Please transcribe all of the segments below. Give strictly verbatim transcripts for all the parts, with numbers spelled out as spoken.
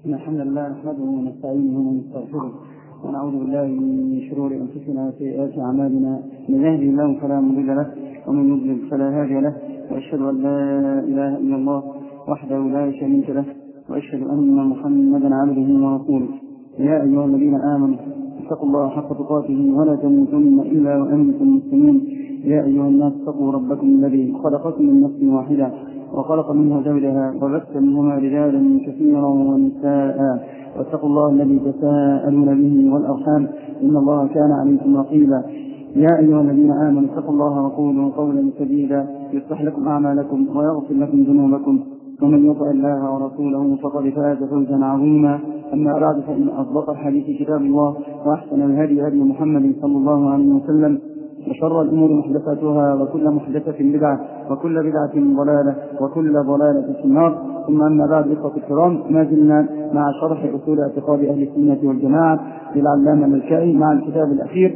إن الحمد لله نحمده ونستعينه ونستغفره ونعوذ بالله من شرور أنفسنا وسيئات أعمالنا، من يهده الله فلا مضل له ومن يضلل فلا هادي له، وأشهد أن لا إله إلا الله وحده لا شريك له، وأشهد أن محمدا عبده ورسوله. يا أيها الذين آمنوا اتقوا الله حق تقاته ولا تموتن إلا وأنتم مسلمون. يا أيها الناس اتقوا ربكم الذي خلقكم من نفس واحدة وخلق منها زوجها وبث منهما رجالا كثيرا ونساء، واتقوا الله الذي تساءلون به والأرحام إن الله كان عليكم رقيبا. يا أيها الذين آمنوا اتقوا الله وقولوا قولا سديدا يصلح لكم أعمالكم ويغفر لكم ذنوبكم، ومن يطع الله ورسوله فقد فاز فوزا عظيما. أما بعد، فإن أصدق الحديث كتاب الله، وأحسن الهدي هدي محمد صلى الله عليه وسلم، وشر الأمور محدثاتها، وكل محدثة بدعة، وكل بدعة ضلالة، وكل ضلالة في النار. ثم أما بعد، إخوة الكرام، ما زلنا مع شرح أصول اعتقاد أهل السنة والجماعة للعلامة الملكائي مع الكتاب الأخير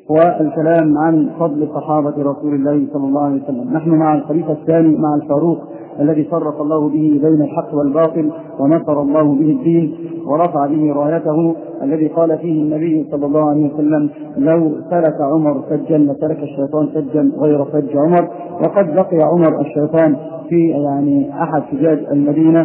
والكلام عن فضل صحابة رسول الله صلى الله عليه وسلم. نحن مع الخليفة الثاني، مع الفاروق الذي فرق الله به بين الحق والباطل ونصر الله به الدين ورفع به رايته، الذي قال فيه النبي صلى الله عليه وسلم: لو سلك عمر سجا لسلك الشيطان سجا غير سج عمر. وقد لقي عمر الشيطان في يعني أحد فجاج المدينة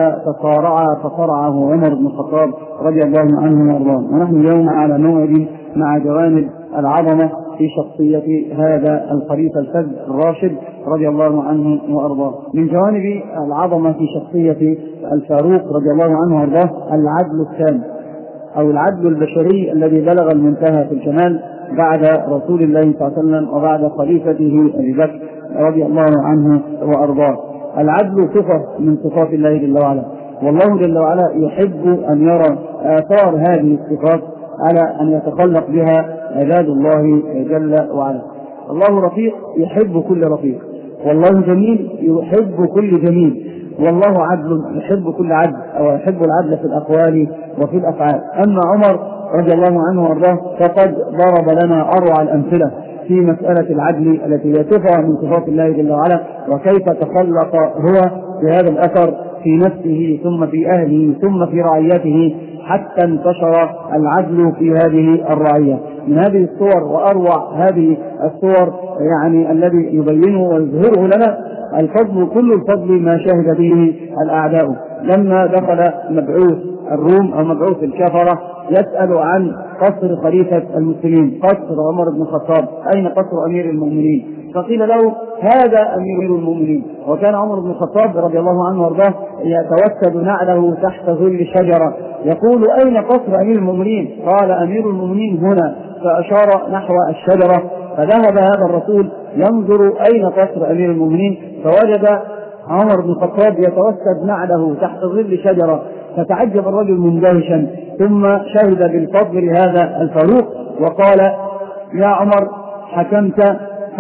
فتصارع فصرعه عمر بن الخطاب رضي الله عنه وارضاه. ونحن اليوم على موعد مع جوانب العظمة في شخصية هذا الخليفة الفذ الراشد رضي الله عنه وارضاه. من جوانب العظمة في شخصية الفاروق رضي الله عنه وارضاه العدل التام، أو العدل البشري الذي بلغ المنتهى في الكمال بعد رسول الله صلى الله عليه وسلم وبعد خليفته أبي بكر رضي الله عنه وأرضاه. العدل صفة من صفات الله جل وعلا، والله جل وعلا يحب أن يرى آثار هذه الصفات على أن يتخلق بها عباد الله جل وعلا. الله رفيق يحب كل رفيق، والله جميل يحب كل جميل، والله عدل يحب كل عدل، أو يحب العدل في الأقوال وفي الأفعال. أما عمر رضي الله عنه وارضاه فقد ضرب لنا أروع الأمثلة في مسألة العدل التي هي صفة من صفات الله جل وعلا، وكيف تخلق هو بهذا الأثر في نفسه ثم في أهله ثم في رعيته حتى انتشر العدل في هذه الرعية. من هذه الصور وأروع هذه الصور يعني الذي يبينه ويظهره لنا الفضل، كل الفضل ما شهد به الأعداء. لما دخل مبعوث الروم أو مبعوث الكفرة يسأل عن قصر خليفة المسلمين، قصر عمر بن الخطاب، أين قصر أمير المؤمنين؟ فقيل له: هذا أمير المؤمنين. وكان عمر بن الخطاب رضي الله عنه وارضاه يتوسد نعله تحت ظل شجرة يقول: أين قصر أمير المؤمنين؟ قال: أمير المؤمنين هنا، فأشار نحو الشجرة. فذهب هذا الرسول ينظر أين قصر أمير المؤمنين، فوجد عمر بن الخطاب يتوسد نعله تحت ظل شجرة، فتعجب الرجل مندهشا، ثم شهد بالفضل لهذا الفاروق وقال: يا عمر حكمت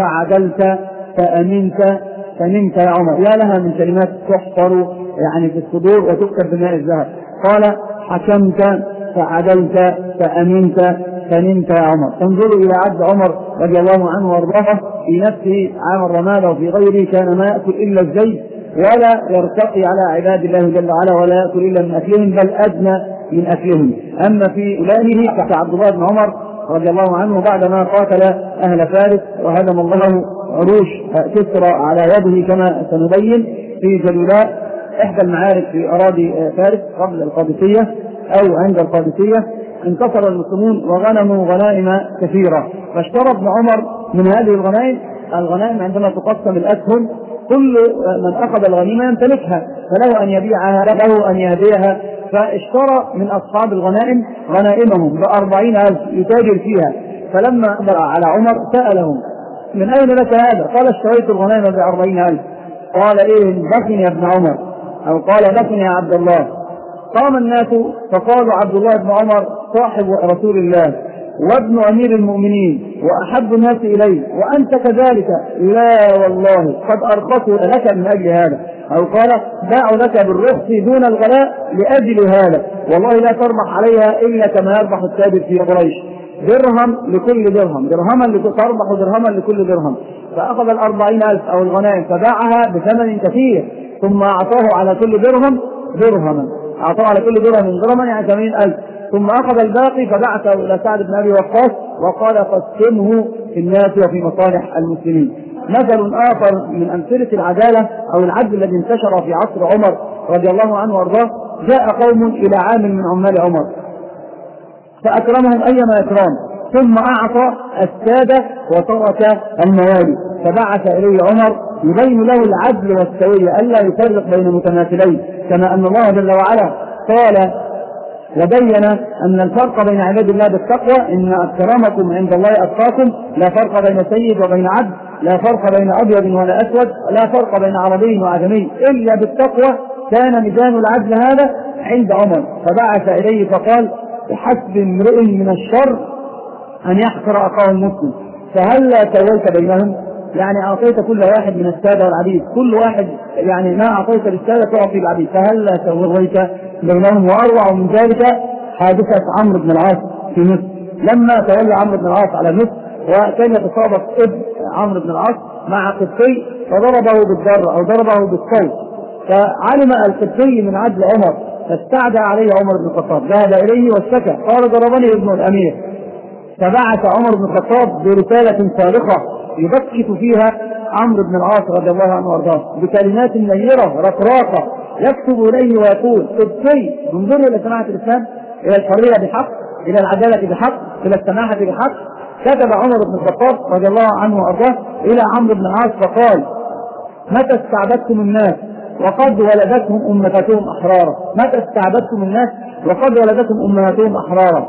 فعدلت فأمنت فنمت يا عمر. يا لها من كلمات تحفر يعني في الصدور وتكتب بماء الذهب. قال: حكمت فعدلت فأمنت فنمت يا عمر. انظروا إلى عبد عمر رضي الله عنه وارضاه، في نفسه عام الرمادة وفي غيره كان ما يأكل إلا الزيت، ولا يرتقي على عباد الله جل وعلا ولا يأكل إلا من أكلهم، بل أدنى من أكلهم. أما في أولئك تحت عبد الله بن عمر رضي الله عنه بعدما قاتل أهل فارس وهدم الله عروش كسرى على يده كما سنبين في جلولاء إحدى المعارك في أراضي فارس قبل القادسية أو عند القادسية، انتصر المسلمون وغنموا غنائم كثيرة. فاشترى ابن عمر من هذه الغنائم، الغنائم عندما تقسم الأسهم كل من أخذ الغنيمة يمتلكها، فله أن يبيعها له أن يهديها. فاشترى من أصحاب الغنائم غنائمهم بأربعين ألف يتاجر فيها. فلما أقبل على عمر سألهم: من أين لك هذا؟ قال: اشتريت الغنائم بأربعين ألف. قال: إيه بكني يا ابن عمر، أو قال: بكني يا عبد الله. قام الناس فقالوا: عبد الله بن عمر صاحب رسول الله وابن أمير المؤمنين وأحب الناس إليه، وأنت كذلك. لا والله قد أرخصوا لك من أجل هذا، أو قال: باعوا لك بالرخص دون الغلاء لأجل هذا، والله لا تربح عليها إلا كما يربح التاجر في قريش، درهم لكل درهم، درهما تربح درهما لكل درهم. فأخذ الأربعين ألف أو الغنائم فباعها بثمن كثير، ثم أعطاه على كل درهم درهما. أعطاه على كل درهم درهما يعني ثمانين ألف، ثم أخذ الباقي فبعثه إلى سعد بن أبي وقاص وقال قسمه في الناس وفي مصالح المسلمين. مثل آخر من أمثلة العدالة أو العدل الذي انتشر في عصر عمر رضي الله عنه وارضاه، جاء قوم إلى عامل من عمال عمر فأكرمهم أيما إكرام، ثم أعطى السادة وترك الموالي، فبعث إليه عمر يبين له العدل والسوية ألا يفرق بين متماثلين، كما أن الله جل وعلا قال وبين أن الفرق بين عباد الله بالتقوى، إن أكرمكم عند الله أتقاكم، لا فرق بين سيد وبين عبد، لا فرق بين أبيض ولا أسود، لا فرق بين عربي وعجمي إلا بالتقوى. كان ميزان العدل هذا عند عمر، فبعث إليه فقال بحسب امرئ من الشر أن يحقر أخاه المسلم، فهلا سويت بينهم؟ يعني أعطيت كل واحد من السادة والعبيد، كل واحد يعني ما أعطيت للسادة تعطي العبيد، فهلا سويت بينهم. وأروع من ذلك حادثة عمرو بن العاص في مصر، لما تولى عمرو بن العاص على مصر وكان يتسابق ابن عمرو بن العاص مع قبطي فضربه بالضر أو ضربه بالصوت، فعلم القبطي من عدل عمر فاستعدى عليه عمر بن الخطاب، ذهب إليه واشتكى قال ضربني ابن الأمير، فبعث عمر بن الخطاب برسالة صارخة يبكت فيها عمرو بن العاص رضي الله عنه وارضاه بكلمات نيرة رقراقة، يكتب إليه ويقول قبطي انظر إلى سماحة الإسلام، إلى الحرية بحق، إلى العدالة بحق، إلى السماحة بحق. كتب عمر بن الخطاب رضي الله عنه وارضاه إلى عمرو بن العاص فقال متى استعبدتم الناس وقد ولدتهم أمهاتهم أحرارا، متى استعبدتم الناس وقد ولدتهم أمهاتهم أحرارا،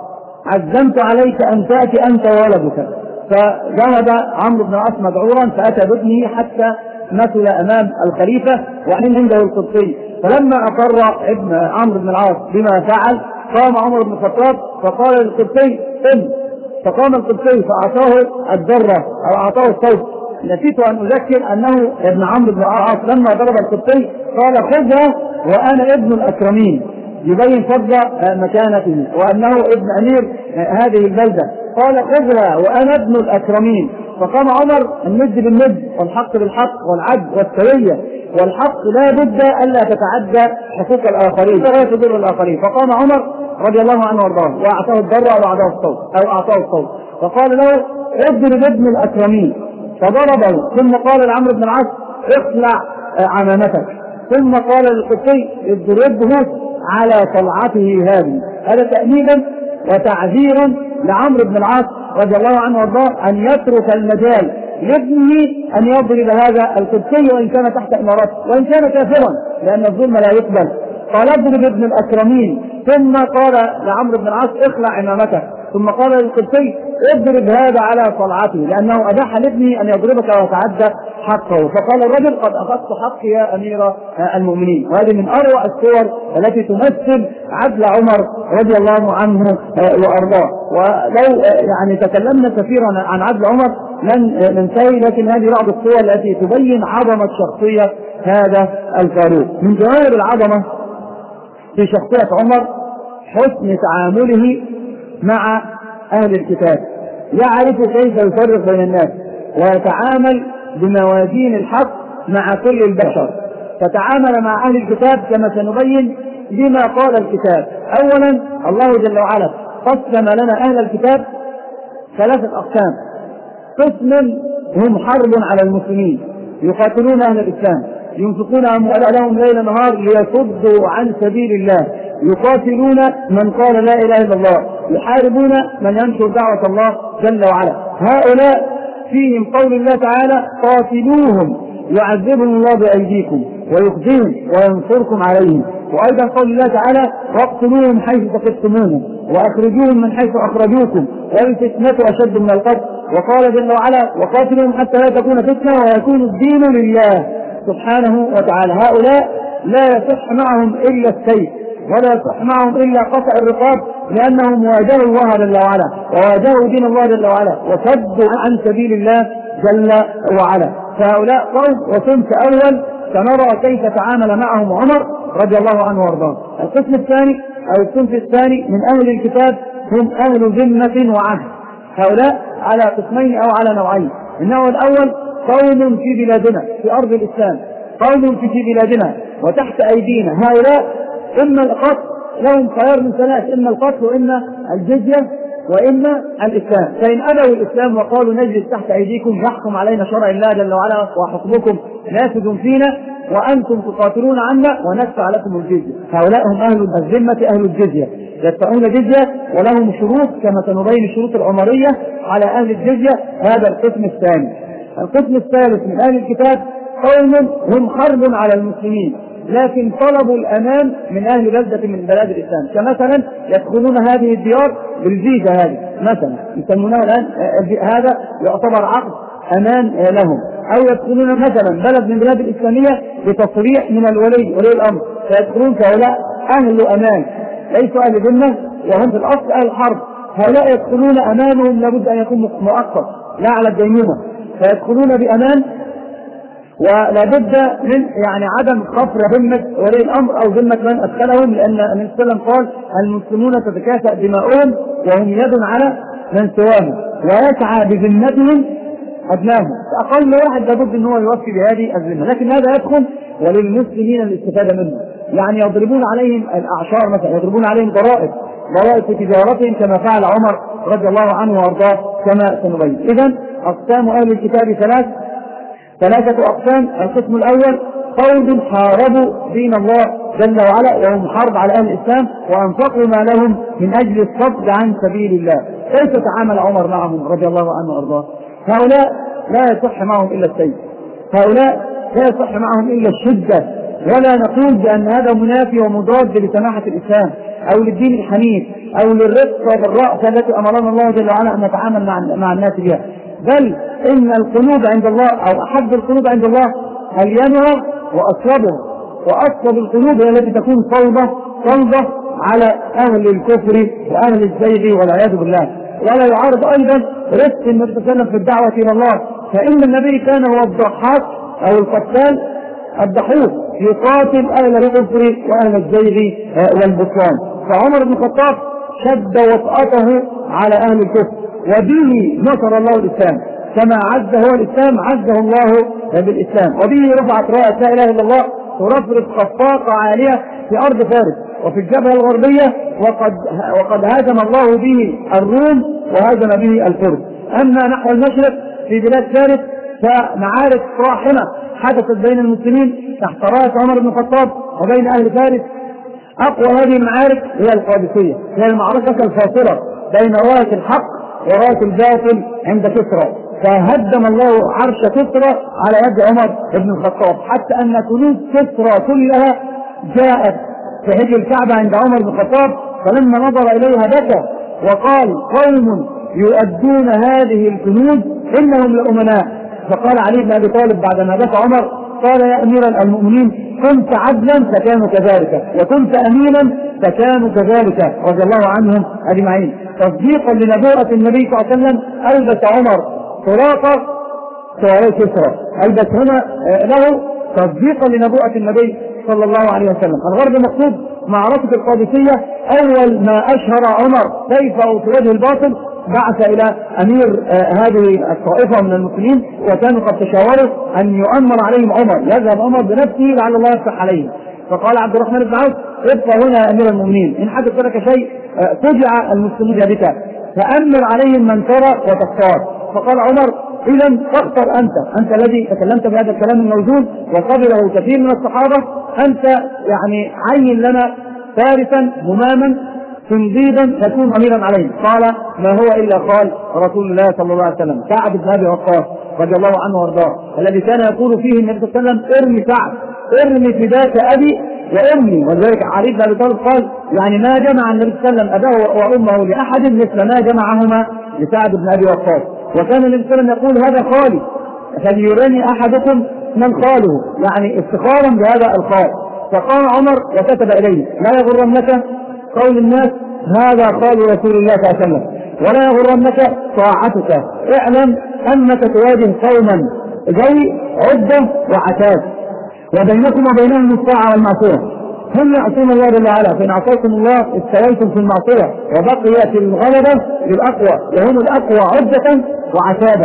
عزمت عليك أن تأتي أنت وولدك. فذهب عمرو بن العاص مذعورا فأتى بابنه حتى مثل أمام الخليفة وحين عنده القبطي، فلما أقر ابن عمرو بن العاص بما فعل قام عمر بن الخطاب فقال للقبطي قم، فقام القبطي فأعطاه الذرة أو أعطاه الصوت. نسيت أن أذكر أنه ابن عمرو بن العاص لما ضرب القبطي قال خذها وأنا ابن الأكرمين، يبين فضل مكانته وأنه ابن أمير هذه البلدة، قال خذها وأنا ابن الأكرمين. فقام عمر الند بالند والحق بالحق والعدل والسوية، والحق لا بد ألا تتعدى حقوق الآخرين ولا تضر الآخرين. فقام عمر رضي الله عنه وارضاه وأعطاه الضرة وأعطاه الصوت أو أعطاه الصوت فقال له اضرب ابن الأكرمين، فضربه، ثم قال لعمرو بن العاص اخلع عمامتك، ثم قال للقبطي اضربه على طلعته هذه. هذا تأنيبا وتعذيرا لعمرو بن العاص رضي الله عنه وارضاه أن يترك المجال لابنه أن يضرب هذا القبطي وإن كان تحت إمارته وإن كان كافرا، لأن الظلم لا يقبل. قال اضرب ابن الأكرمين، ثم قال لعمرو بن العاص اخلع عمامته، ثم قال للقبطي اضرب هذا على طلعته، لأنه أباح لابنه أن يضربك ويتعدى حقه. فقال الرجل قد أخذت حقي يا أمير المؤمنين. وهذه من أروع الصور التي تمثل عدل عمر رضي الله عنه وأرضاه. ولو يعني تكلمنا كثيرا عن عدل عمر لن ننتهي، لكن هذه بعض الصور التي تبين عظمة شخصية هذا الفاروق. من جوانب العظمة في شخصية عمر حسن تعامله مع أهل الكتاب، يعرف كيف يفرق بين الناس ويتعامل بموازين الحق مع كل البشر. فتعامل مع أهل الكتاب كما سنبين بما قال الكتاب. أولا الله جل وعلا قسم لنا أهل الكتاب ثلاثة أقسام: قسم هم حرب على المسلمين يقاتلون أهل الإسلام، ينفقون أموالهم ليل نهار ليصدوا عن سبيل الله، يقاتلون من قال لا إله إلا الله، يحاربون من ينشر دعوة الله جل وعلا. هؤلاء فيهم قول الله تعالى قاتلوهم يعذبهم الله بأيديكم ويخزيهم وينصركم عليهم، وأيضا قول الله تعالى واقتلوهم حيث ثقفتموهم وأخرجوهم من حيث أخرجوكم والفتنة أشد من القتل. وقال جل وعلا وقاتلوهم حتى لا تكون فتنة ويكون الدين لله سبحانه وتعالى. هؤلاء لا يصح معهم إلا السيف ولا يصح معهم إلا قطع الرقاب، لأنهم واجهوا الله جل وعلا وواجهوا دين الله جل وعلا وصدوا عن سبيل الله جل وعلا. فهؤلاء قوم وصنف أول سنرى كيف تعامل معهم عمر رضي الله عنه وارضاه. القسم الثاني أو الصنف الثاني من أهل الكتاب هم أهل ذمة وعهد. هؤلاء على قسمين أو على نوعين. النوع الأول قوم في بلادنا في أرض الإسلام، قوم في بلادنا وتحت أيدينا، هؤلاء إما القتل، لهم خيار من ثلاث: إما القتل وإما الجزية وإما الإسلام. فإن أبوا الإسلام وقالوا نجلس تحت أيديكم يحكم علينا شرع الله جل وعلا وحكمكم نافذ فينا وأنتم تقاتلون عنا وندفع لكم الجزية، هؤلاء هم أهل الذمة أهل الجزية، يدفعون جزية ولهم شروط كما سنبين الشروط العمرية على أهل الجزية. هذا القسم الثاني. القسم الثالث من أهل الكتاب قوم هم حرب على المسلمين لكن طلبوا الأمان من أهل بلدة من بلاد الإسلام، كمثلا يدخلون هذه الديار بالفيزا هذه مثلا يسمونها الآن، هذا يعتبر عقد أمان لهم. أو يدخلون مثلا بلد من بلاد الإسلامية بتصريح من الولي ولي الأمر، فيدخلون كهؤلاء أهل أمان ليسوا أهل ذمة وهم في الأصل أهل حرب. هؤلاء يدخلون أمانهم لابد أن يكون مؤقت لا على الدينونة، فيدخلون بأمان ولا بد من يعني عدم خفر ذمة ولي الأمر أو ذمة من أدخلهم، لأن النبي صلى الله عليه وسلم قال المسلمون تتكافأ دماؤهم وهم يد على من سواهم ويسعى بذمتهم أبناهم. فأقل واحد لابد أن هو يوفي بهذه الذمة، لكن هذا يدخل وللمسلمين الاستفادة منه، يعني يضربون عليهم الأعشار مثلا، يضربون عليهم ضرائب ضرائب في تجارتهم كما فعل عمر رضي الله عنه وأرضاه كما سنبين. إذن أقسام أهل الكتاب ثلاث ثلاثة أقسام. القسم الأول قوم حاربوا دين الله جل وعلا وهم حرب على أهل الإسلام وأنفقوا ما لهم من أجل الصد عن سبيل الله. كيف تعامل عمر معهم رضي الله عنه وأرضاه؟ هؤلاء لا يصح معهم إلا السيف، هؤلاء لا يصح معهم إلا الشدة، ولا نقول بأن هذا منافي ومضاد لسماحة الإسلام أو للدين الحنيف أو للرفق والرأفة التي أمرنا الله جل وعلا أن نتعامل مع مع الناس بها، بل إن القلوب عند الله أو أحب القلوب عند الله ألينها وأصلبها، وأصلب القلوب هي التي تكون صلبة صلبة على أهل الكفر وأهل الزيغ والعياذ بالله. ولا يعارض أيضا رفق النبي صلى الله عليه وسلم في الدعوة إلى الله، فإن النبي كان هو الضحاك أو القتال الضحوك يقاتل أهل الكفر وأهل الزيغ والبطلان. فعمر بن الخطاب شد وطأته على أهل الكفر وبه نصر الله الإسلام، كما عز هو الإسلام عزه الله بالإسلام، وبه رفعت راية لا إله إلا الله ترفرف خفاقة عالية في أرض فارس وفي الجبهة الغربية، وقد وقد هزم الله به الروم وهزم به الفرس. أما نحو المشرق في بلاد فارس فمعارك طاحنة حدثت بين المسلمين تحت راية عمر بن الخطاب وبين أهل فارس. أقوى هذه المعارك هي القادسية، هي المعركة الفاصلة بين راية الحق وراية الباطل عند كسرى، فهدم الله عرش كسرى على يد عمر بن الخطاب، حتى أن كنوز كسرى كلها جاءت في حجر الكعبة عند عمر بن الخطاب، فلما نظر إليها بكى وقال قوم يؤدون هذه الكنوز إنهم لأمناء. فقال علي بن أبي طالب بعدما بكى عمر قال يا أمير المؤمنين كنت عدلا فكانوا كذلك وكنت أمينا فكانوا كذلك رضي الله عنهم أجمعين. تصديقا لنبوءة النبي صلى الله عليه وسلم ألبس عمر طراقة سواري كسرى، ألبس هنا له تصديقا لنبوءة النبي صلى الله عليه وسلم. الغرب مقصود معركة القادسية، أول ما أشهر عمر سيفه في وجه الباطل بعث إلى أمير هذه الطائفة من المسلمين، وكانوا قد تشاوروا أن يؤمر عليهم عمر، يذهب عمر بنفسه لعل الله يفتح عليهم. فقال عبد الرحمن بن عوف ابقى هنا يا أمير المؤمنين، إن حدث لك شيء فجع المسلمين بك فأمر عليهم من ترى وتختار. فقال عمر إذا فاختر أنت، أنت الذي تكلمت بهذا الكلام الموجود وقبله كثير من الصحابة، أنت يعني عين لنا فارسا هماما تنضيدا تكون أميرا عليه. قال ما هو إلا قال رسول الله صلى الله عليه وسلم. سعد بن أبي وقاص رضي الله عنه وارضاه الذي كان يقول فيه النبي صلى الله عليه وسلم ارمي سعد ارمي فداك أبي وأمي، ولذلك علي بن أبي طالب قال يعني ما جمع النبي صلى الله عليه وسلم أباه وأمه لأحد مثل ما جمعهما لسعد بن أبي وقاص. وكان النبي صلى الله عليه وسلم يقول هذا خالي فليراني أحدكم من خاله، يعني افتخارا بهذا الخال. فقال عمر وكتب إليه لا يغرنك قول الناس هذا قال رسول الله صلى الله عليه وسلم ولا يغرنك طاعتك، اعلم أنك تواجه قوما ذوي عدة وعتاد وبينكم وبينهم الطاعة والمعصية، هم يعصون الله جل وعلا فإن عصيتم الله استويتم في المعصية وبقيت الغلبة للأقوى وهم الأقوى عدة وعتادا.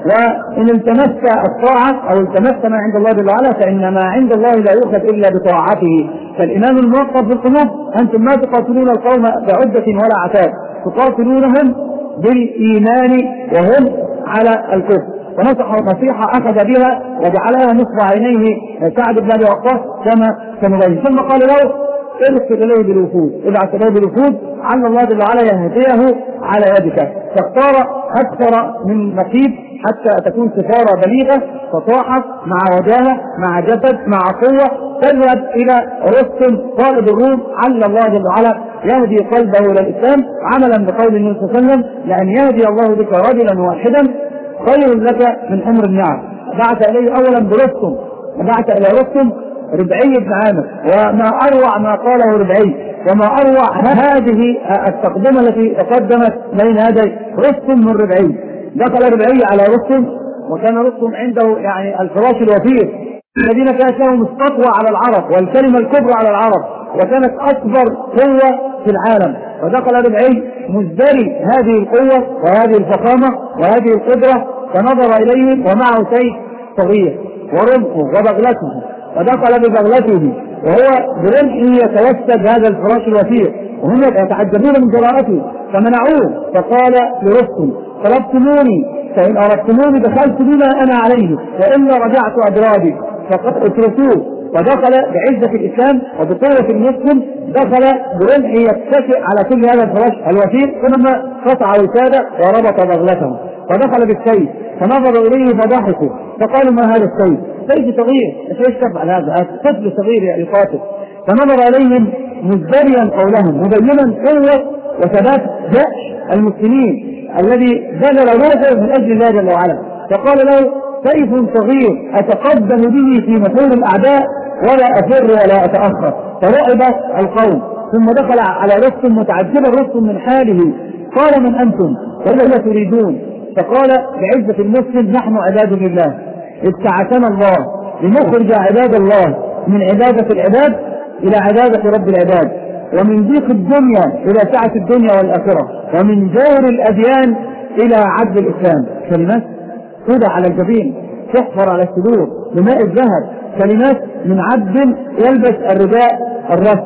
وإن التمست الطاعة أو التمست ما عند الله جل وعلا فإن ما عند الله لا يؤخذ إلا بطاعته. فالإيمان الموقف في القلوب، أنتم ما تقاتلون القوم بعدة ولا عتاد، تقاتلونهم بالإيمان وهم على الكفر. ونصح نصيحة أخذ بها وجعلها نصب عينيه سعد بن أبي وقاص كما سنبين. ثم قال له ارسل إليه بالوفود، ابعث إليه بالوفود على الله جل وعلا يهديه على يدك. فاختار أكثر من نقيب حتى تكون سفارة بليغة فصاحة مع وجاهة مع جسد مع قوة، تذهب إلى رستم قائد الروم على الله جل وعلا يهدي قلبه إلى الإسلام، عملا بقول النبي صلى الله عليه وسلم لأن يهدي الله بك رجلا واحدا خير لك من حمر النعم. بعث إليه أولا برستم، بعث إلى رستم ربعي بن عامر، وما أروع ما قاله ربعي وما أروع هذه التقدمة التي تقدمت بين يدي رستم من ربعي. دخل ربعي على رستم وكان رستم عنده يعني الفراش الوفير الذين كانت لهم السطوة على العرب والكلمة الكبرى على العرب وكانت أكبر قوة في العالم. فدخل ربعي مزدري هذه القوة وهذه الفخامة وهذه القدرة، فنظر إليهم ومعه سيف صغير ورمحه وبغلته، فدخل ببغلته وهو برمحه يتوسد هذا الفراش الوفير وهم يتعجبون من جرأته فمنعوه. فقال لرستم طلبتموني فإن أردتموني دخلت بما أنا عليه وإلا رجعت أدرابي، فقد اتركوه. ودخل بعزة الإسلام وبقوة المسلم، دخل برمحه يتكئ على كل هذا الفراش الوفير ثم قطع وسادة وربط بغلته، فدخل بالسيف فنظروا إليه فضحكوا فقالوا ما هذا السيف؟ سيف صغير، ايش تفعل هذا؟ طفل صغير يقاتل. فنظر إليهم مزدريا قولهم مبينا قوة وثبات جأش المسلمين الذي بذل روحه من أجل الله جل وعلا. فقال له سيف صغير أتقدم به في نحور الأعداء ولا أفر ولا أتأخر. فرعب القوم ثم دخل على رستم متعجبا رستم من حاله قال من أنتم ولا تريدون؟ فقال بعزة المسلم نحن عباد لله ابتعثنا الله لنخرج عباد الله من عبادة العباد إلى عبادة رب العباد، ومن ضيق الدنيا إلى سعة الدنيا والآخرة، ومن جور الأديان إلى عدل الإسلام. كلمات توضع على الجبين تحفر على الصدور بماء الذهب، كلمات من عبد يلبس الرداء الرف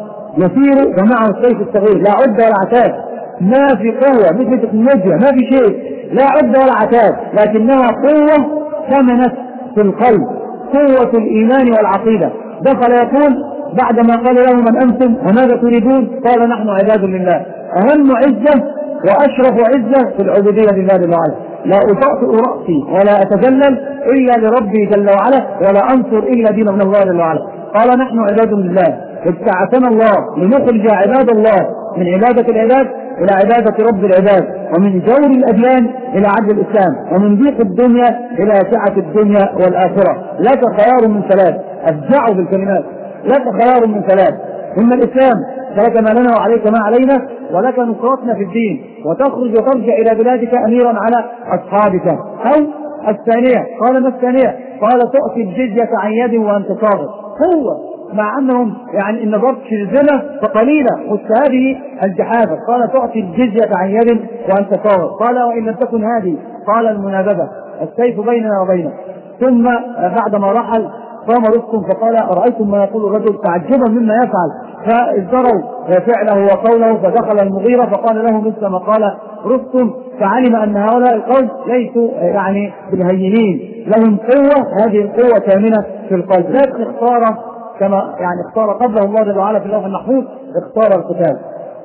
يسير ومعه السيف الصغير لا عد ولا عتاد، ما في قوة مثل تكنولوجيا ما في شيء، لا عد ولا عتاد، لكنها قوة ثمنت في القلب، قوة الإيمان والعقيدة. دخل يقول بعدما قال له من أنتم وماذا تريدون؟ قال نحن عباد لله. أهم عزة وأشرف عزة في العبودية لله جل وعلا، لا أطأطئ رأسي ولا أتذلل إلا لربي جل وعلا ولا أنصر إلا دين من الله جل وعلا. قال نحن عباد لله ابتعثنا الله لنخرج عباد الله من عبادة العباد إلى عبادة رب العباد، ومن جور الأديان إلى عدل الإسلام، ومن ضيق الدنيا إلى سعة الدنيا والآخرة. لك خيار من ثلاث، أفزعوا بالكلمات، لك خيار من ثلاث، إما الإسلام فلك ما لنا وعليك ما علينا، ولك نصرتنا في الدين وتخرج وترجع إلى بلادك أميرا على أصحابك، أو الثانية. قال ما الثانية؟ قال تؤتي الجزية عن يد وأنت صاغر. هو مع أنهم يعني إن ضرب الزنا فقليلة خذ هذه الجحافة. قال تؤتي الجزية عن يد وأنت صاغر. قال وإن لم تكن هذه؟ قال المنابذة، السيف بيننا وبينك. ثم بعدما رحل قام رستم فقال أرأيتم ما يقول الرجل تعجبا مما يفعل، فازدروا فعله وقوله. فدخل المغيرة فقال له مثل ما قال رستم، فعلم أن هؤلاء القوم ليسوا يعني بالهينين، لهم قوة، هذه القوة كامنة في القلب. لكن اختار كما يعني اختار قبله الله جل وعلا في اللوح المحفوظ، اختار القتال.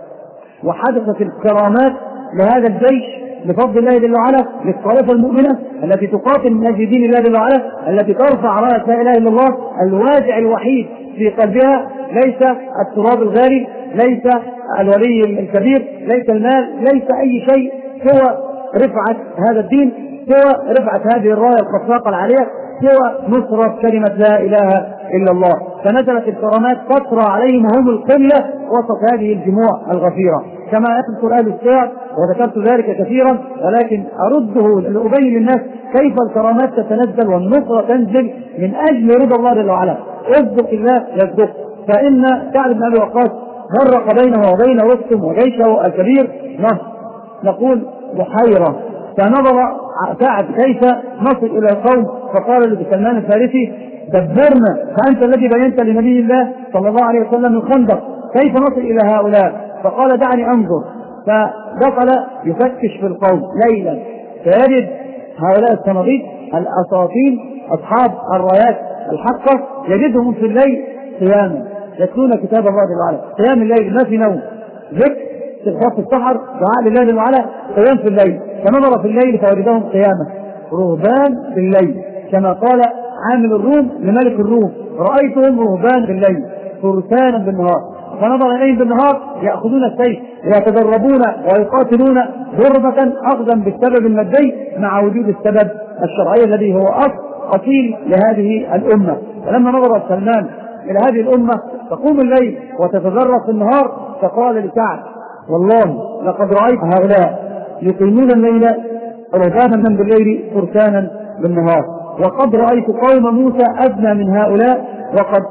وحدثت الكرامات لهذا الجيش بفضل الله جل وعلا للطائفة المؤمنة التي تقاتل من أجل دين الله جل وعلا، التي ترفع راية لا إله إلا الله. الواجع الوحيد في قلبها ليس التراب الغالي، ليس الولي الكبير، ليس المال، ليس أي شيء سوى رفعة هذا الدين، سوى رفعة هذه الراية الخفاقة العالية، سوى نصرة كلمة لا إله إلا الله. فنزلت الكرامات تطرى عليهم هم القلة وسط هذه الجموع الغفيرة كما يذكر أهل السير، وذكرت ذلك كثيرا، ولكن أرده لأبين للناس كيف الكرامات تتنزل والنصرة تنزل من أجل رضا الله جل وعلا. اصدق الله يصدق. فإن سعد بن أبي وقاص فرق بينه وبين رستم وجيشه الكبير نهر، نقول بحيرة، فنظر سعد كيف نصل إلى القوم؟ فقال لسلمان الفارسي دبرنا، فأنت الذي بينت لنبي الله صلى الله عليه وسلم الخندق، كيف نصل إلى هؤلاء؟ فقال دعني أنظر. فدخل يفتش في القوم ليلا فيجد هؤلاء الصناديد الأساطين أصحاب الرايات الحقة، يجدهم في الليل قياما يتلون كتاب الله جل وعلا، قيام الليل ما في نوم، ذكر استغفار السحر دعاء لله جل وعلا، قيام في الليل. فنظر في الليل فوجدهم قياما رهبان بالليل، كما قال عامل الروم لملك الروم رأيتهم رهبان بالليل فرسانا بالنهار. فنظر إليهم بالنهار يأخذون السيف ويتدربون ويقاتلون ضربة أخذا بالسبب المادي مع وجود السبب الشرعي الذي هو أصيل لهذه الأمة. فلما نظر سلمان إلى هذه الأمة تقوم الليل وتتدرب في النهار فقال لسعد والله لقد رأيت هؤلاء يقيمون الليل رهبانا بالليل فرسانا بالنهار، وقد رأيت قوم موسى أدنى من هؤلاء، وقد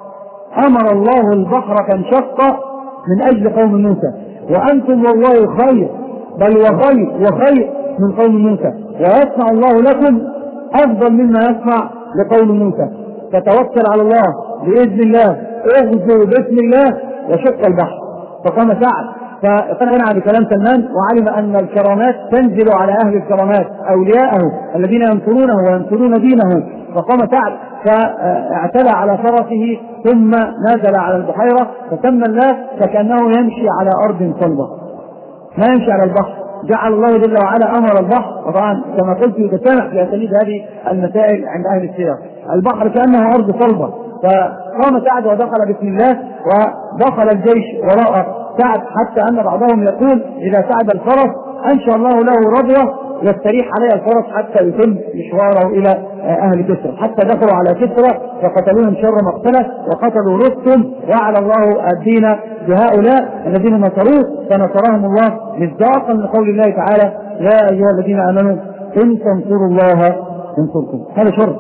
أمر الله البحر فانشق من أجل قوم موسى، وأنتم والله خير بل وخير وخير من قوم موسى، ويصنع الله لكم أفضل مما يصنع لقوم موسى، فتوكل على الله بإذن الله، اغزوا باسم الله وشق البحر. فقام سعد فقنع بكلام سلمان وعلم أن الكرامات تنزل على أهل الكرامات أولياءه الذين ينصرونه وينصرون دينه. فقام سعد فاعتلى على فرسه ثم نزل على البحيرة فسمى الله فكأنه يمشي على أرض صلبة، ما يمشي على البحر. جعل الله جل وعلا أمر البحر، وطبعا كما قلت يتسامح في أساليب هذه المسائل عند أهل السير، البحر كأنه أرض صلبة. فقام سعد ودخل بسم الله ودخل الجيش وراء سعد، حتى أن بعضهم يقول إذا سعد الفرس أنشأ الله له رضوة يستريح عليها الفرس حتى يتم مشواره إلى أهل كسرى، حتى دخلوا على كسرى فقتلوهم شر مقتله وقتلوا رستم، وعلى الله الدين بهؤلاء الذين نصروه فنصرهم الله مصداقا لقول الله تعالى يا أيها الذين آمنوا إن تنصروا الله ينصركم. هذا شرط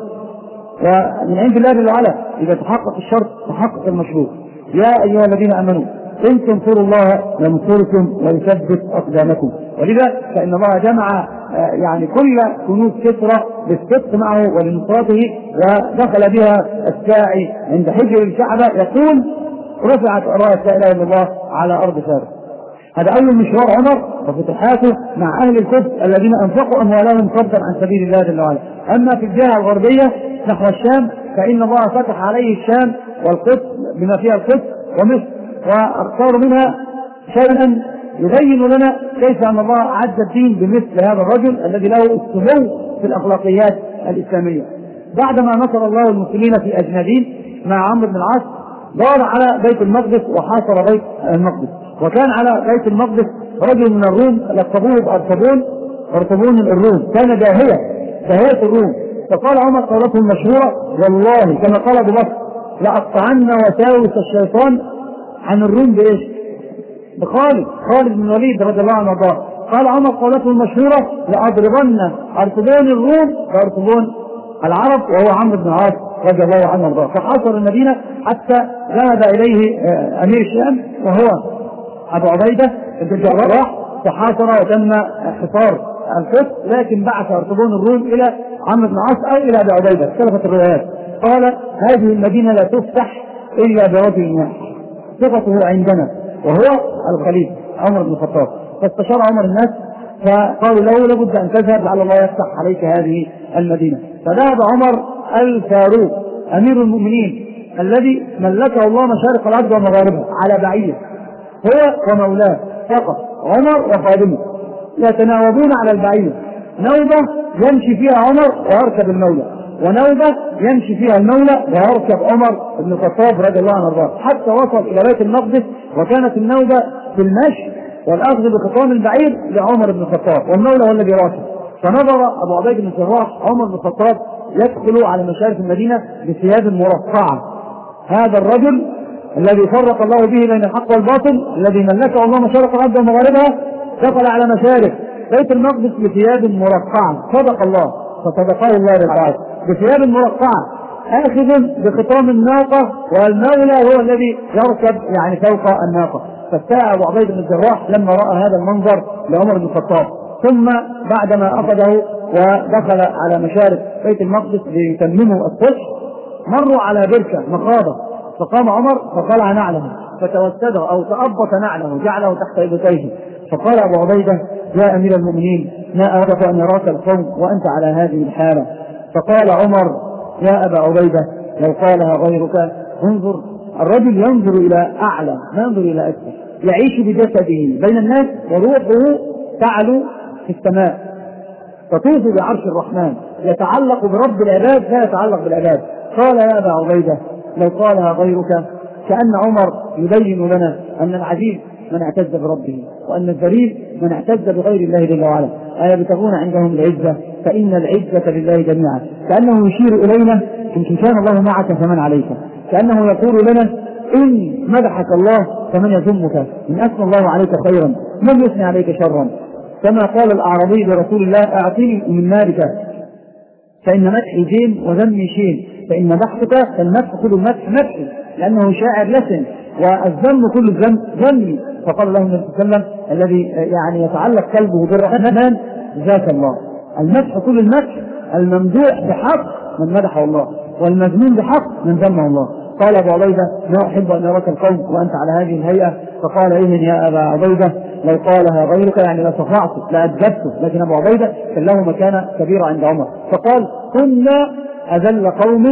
ومن عند الله جل وعلا، إذا تحقق الشرط تحقق المشروط. يا أيها الذين آمنوا إن تنصروا الله ينصركم ويثبت أقدامكم. ولذا فإن الله جمع يعني كل كنوز كسرى بالصدق معه ولنصرته، ودخل بها الساعي عند حجر الكعبة يقول رفعت راية لا إله إلا الله على أرض فارس. هذا أول مشوار عمر وفتوحاته مع أهل الكفر الذين أنفقوا أموالهم صدا عن سبيل الله جل وعلا. أما في الجهة الغربية نحو الشام فإن الله فتح عليه الشام والقدس بما فيها القدس ومصر، واختار منها شيئا يبين لنا كيف أن الله عز الدين بمثل هذا الرجل الذي له السمو في الأخلاقيات الإسلامية. بعدما نصر الله المسلمين في أجنادين مع عمرو بن العاص دار على بيت المقدس وحاصر بيت المقدس، وكان على بيت المقدس رجل من الروم لقبوه بأرطبون، أرطبون الروم، كان داهية داهية الروم. فقال عمر قولته المشهورة والله كما قال أبو بكر لأقطعن وساوس الشيطان عن الروم بإيش؟ بخالد خالد بن الوليد رضي الله عنه وارضاه. قال عمر قولته المشهورة لأضربن أرطبون الروم بأرطبون العرب، وهو عمرو بن العاص رضي الله عنه وارضاه. فحاصر المدينة حتى ذهب إليه أمير الشام وهو أبو عبيدة بن الجراح فحاصر وتم حصار القدس، لكن بعث أرطبون الروم إلى عمرو بن العاص أو إلى أبي عبيدة، اختلفت الروايات. قال هذه المدينة لا تفتح إلا برجل واحد ثقته عندنا وهو الخليفة عمر بن الخطاب. فاستشار عمر الناس فقالوا له لابد أن تذهب لعل الله يفتح عليك هذه المدينة. فذهب عمر الفاروق أمير المؤمنين الذي ملكه الله مشارق الأرض ومغاربها على بعير، هو ومولاه فقط، عمر وخادمه يتناوبون على البعير، نوبة يمشي فيها عمر ويركب المولى، ونوبة يمشي فيها المولى ويركب عمر بن الخطاب رضي الله عنه وارضاه، حتى وصل إلى بيت المقدس وكانت النوبة في المشي والأخذ بخطام البعير لعمر بن الخطاب والمولى هو الذي راكب. فنظر أبو عبيدة بن الجراح عمر بن الخطاب يدخل على مشارف المدينة بثياب مرقعة، هذا الرجل الذي فرق الله به بين الحق والباطل الذي ملكه الله مشارق الأرض ومغاربها دخل على مشارف بيت المقدس بثياب مرقعة، صدق الله فصدقه الله بالعاد بثياب مرقعة آخذ بخطام الناقة والمولى هو الذي يركب يعني فوق الناقة. فاستاء أبو عبيدة بن الجراح لما رأى هذا المنظر لعمر بن الخطاب ثم بعدما أخذه ودخل على مشارف بيت المقدس ليتمموا الصلح مروا على بركة مخاضة، فقام عمر فقلع نعله فتوسده أو تأبط نعله جعله تحت إبطيه، فقال أبو عبيدة يا أمير المؤمنين ما أردت أن يراك القوم وأنت على هذه الحالة؟ فقال عمر يا أبا عبيدة لو قالها غيرك انظر، الرجل ينظر إلى أعلى ما ينظر إلى أسفل، يعيش بجسده بين الناس وروحه تعلو في السماء تطوف بعرش الرحمن، يتعلق برب العباد لا يتعلق بالعباد. قال يا أبا عبيدة لو قالها غيرك، كأن عمر يبين لنا أن العزيز من اعتز بربه وأن الذليل من اعتز بغير الله جل وعلا. أيبتغون عندهم العزة فإن العزة لله جميعا. كأنه يشير إلينا إن كان الله معك فمن عليك، كأنه يقول لنا إن مدحك الله فمن يذمك، إن أثنى الله عليك خيرا من يثني عليك شرا. كما قال الأعرابي لرسول الله أعطيني من مالك فإن مدحي زين وذمي شين، فإن مدحتك فالمدح كل المدح مدحي لأنه شاعر لسن، والذم كل الذم ذمي. فقال له النبي صلى الله عليه وسلم الذي يعني يتعلق قلبه بالرحمن ذاك الله. المدح كل المدح، الممدوح بحق من مدحه الله والمذموم بحق من ذمه الله. قال أبو عبيدة لا أحب أن أراك القوم وأنت على هذه الهيئة. فقال إذن يا أبا عبيدة لو قالها غيرك يعني لا صفعته لا أدبته، لكن أبو عبيدة كان له مكانة كبيرة عند عمر. فقال كنا أذل قوم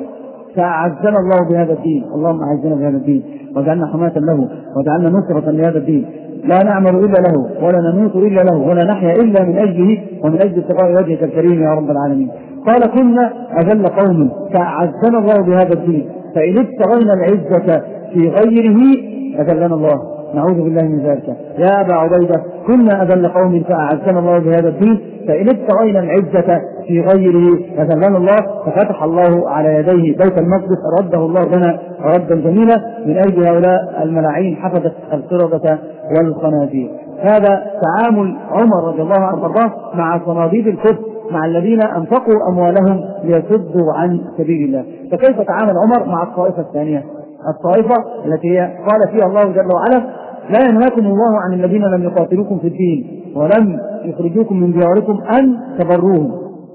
فأعزنا الله بهذا الدين، اللهم أعزنا بهذا الدين وجعلنا حماة له وجعلنا نصرة لهذا الدين، لا نعمل إلا له ولا نموت إلا له ولا نحيا إلا من أجله ومن أجل ابتغاء وجهك الكريم يا رب العالمين. قال كنا أذل قوم فأعزنا الله بهذا الدين، فإن ابتغينا العزة في غيره أذلنا الله، نعوذ بالله من ذلك. يا أبا عبيدة كنا أذل قوم فأعزنا الله بهذا الدين، فإن ابتغينا العزة في غيره أذلنا الله. ففتح الله على يديه بيت المقدس رده الله لنا ردا جميلا من أجل هؤلاء الملاعين حفظت القردة والخنازير. هذا تعامل عمر رضي الله عنه وارضاه مع صناديد الكفر، مع الذين أنفقوا أموالهم ليصدوا عن سبيل الله. فكيف تعامل عمر مع الطائفة الثانية؟ الطائفة التي هي قال فيها الله جل وعلا لا ينهاكم الله عن الذين لم يقاتلوكم في الدين ولم يخرجوكم من دياركم أن تبروهم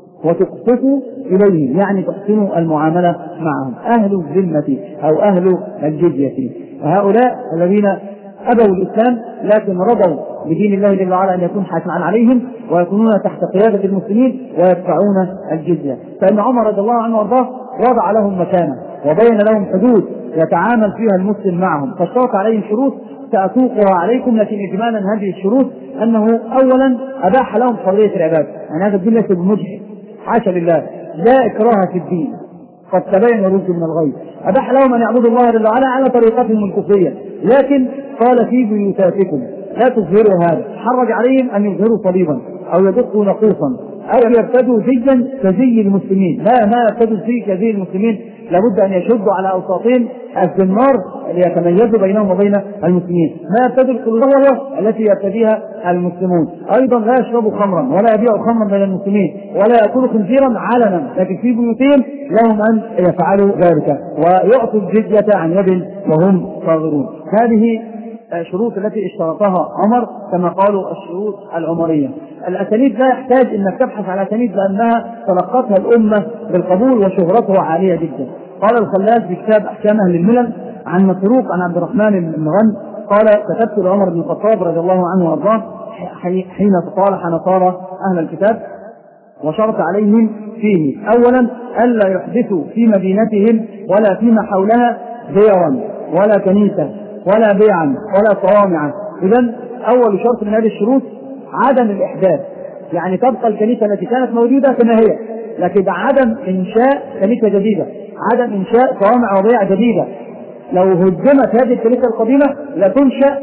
وتقسطوا إليهم، يعني تحسنوا المعاملة معهم، أهل الذمة أو أهل الجزية. هؤلاء الذين أبوا الإسلام لكن رضوا بدين الله جل وعلا أن يكون حاكما عليهم ويكونون تحت قيادة المسلمين ويدفعون الجزية. فإن عمر رضي الله عنه وارضاه وضع لهم مكانة وبين لهم حدود يتعامل فيها المسلم معهم، فاشترط عليهم شروط سأسوقها عليكم، لكن إجمالا هذه الشروط أنه أولا أباح لهم حرية العبادة، يعني هذا الدين ليس بمجحف حاشا لله، لا إكراه في الدين قد تبين الرشد من الغي. أباح لهم أن يعبدوا الله جل وعلا على طريقتهم الكفرية، لكن قال في بيوتاتكم لا تظهروا هذا، حرج عليهم أن يظهروا صليبا أو يدقوا نقوصا أو يرتدوا زيا كزي المسلمين، لا ما يرتدوا زي كزي المسلمين، لابد أن يشدوا على أوساطين الزنار ليتميزوا بينهم وبين المسلمين، ما يرتدوا القلوة التي يرتديها المسلمون. أيضا لا يشربوا خمرا ولا يبيعوا خمرا بين المسلمين ولا يأكلوا خنزيرا علنا، لكن في بيوتهم لهم أن يفعلوا ذلك ويعطوا الجزية عن يد وهم صاغرون. هذه الشروط التي اشترطها عمر كما قالوا الشروط العمرية. الأسانيد لا يحتاج أنك تبحث على أسانيد لأنها تلقتها الأمة بالقبول وشهرتها عالية جدا. قال الخلاس في كتاب أحكام أهل الملل عن مسروق عن عبد الرحمن بن غن قال كتبت لعمر بن الخطاب رضي الله عنه وارضاه حين تصالح نصارى أهل الكتاب وشرط عليهم فيه أولا ألا يحدثوا في مدينتهم ولا فيما حولها ديرا ولا كنيسة ولا بيعا ولا صوامعا. إذن أول شرط من هذه الشروط عدم الإحداث، يعني تبقى الكنيسة التي كانت موجودة كما هي، لكن عدم إنشاء كنيسة جديدة، عدم إنشاء صوامع وبيع جديدة. لو هدمت هذه الكنيسة القديمة لتنشأ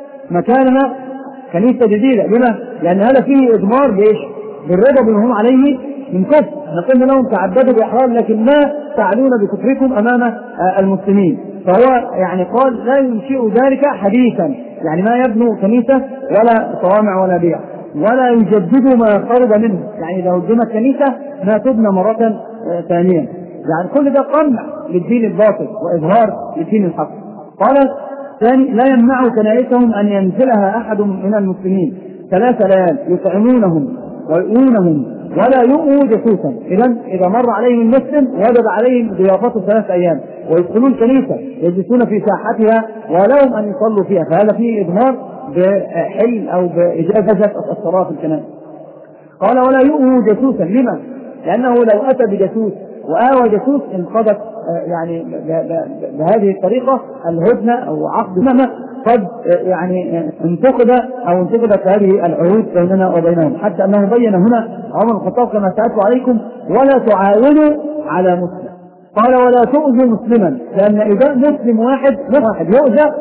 مكانها كنيسة جديدة. لما؟ لأن هذا فيه إضمار بإيش؟ بالرضا بما هم عليه من كفر. نقول لهم تعبدوا بإحرار لكن ما تعلون بكفركم أمام المسلمين. فهو يعني قال لا ينشئ ذلك حديثا، يعني ما يبنوا كنيسة ولا صوامع ولا بيع ولا يجددوا ما قرب منه، يعني إذا هدمت كنيسة ما تبنى مرة ثانية. يعني كل ده قمع للدين الباطل وإظهار للدين الحق. قال ثاني لا يمنع كنائسهم أن ينزلها أحد من المسلمين، ثلاث ليال يطعمونهم ويؤونهم ولا يؤوا جسوسا. إذن إذا مر عليهم المسلم وجب عليهم ضيافته ثلاث أيام، ويدخلون الكنيسة يجلسون في ساحتها ولهم أن يصلوا فيها، فهذا فيه إضمار بحل أو بإجازة الصلاة في الكنائس. قال ولا يؤوا جسوسا. لما؟ لأنه لو أتى بجسوس وآوى جسوس انقضت يعني بهذه الطريقة الهدنة أو عقد الذمة، قد يعني انتقد أو انتقدت هذه العهود بيننا وبينهم، حتى أنه بين هنا عمر الخطاب كما سألت عليكم ولا تعاونوا على مسلم. قال ولا تؤذوا مسلما، لأن إذا مسلم واحد واحد يؤذى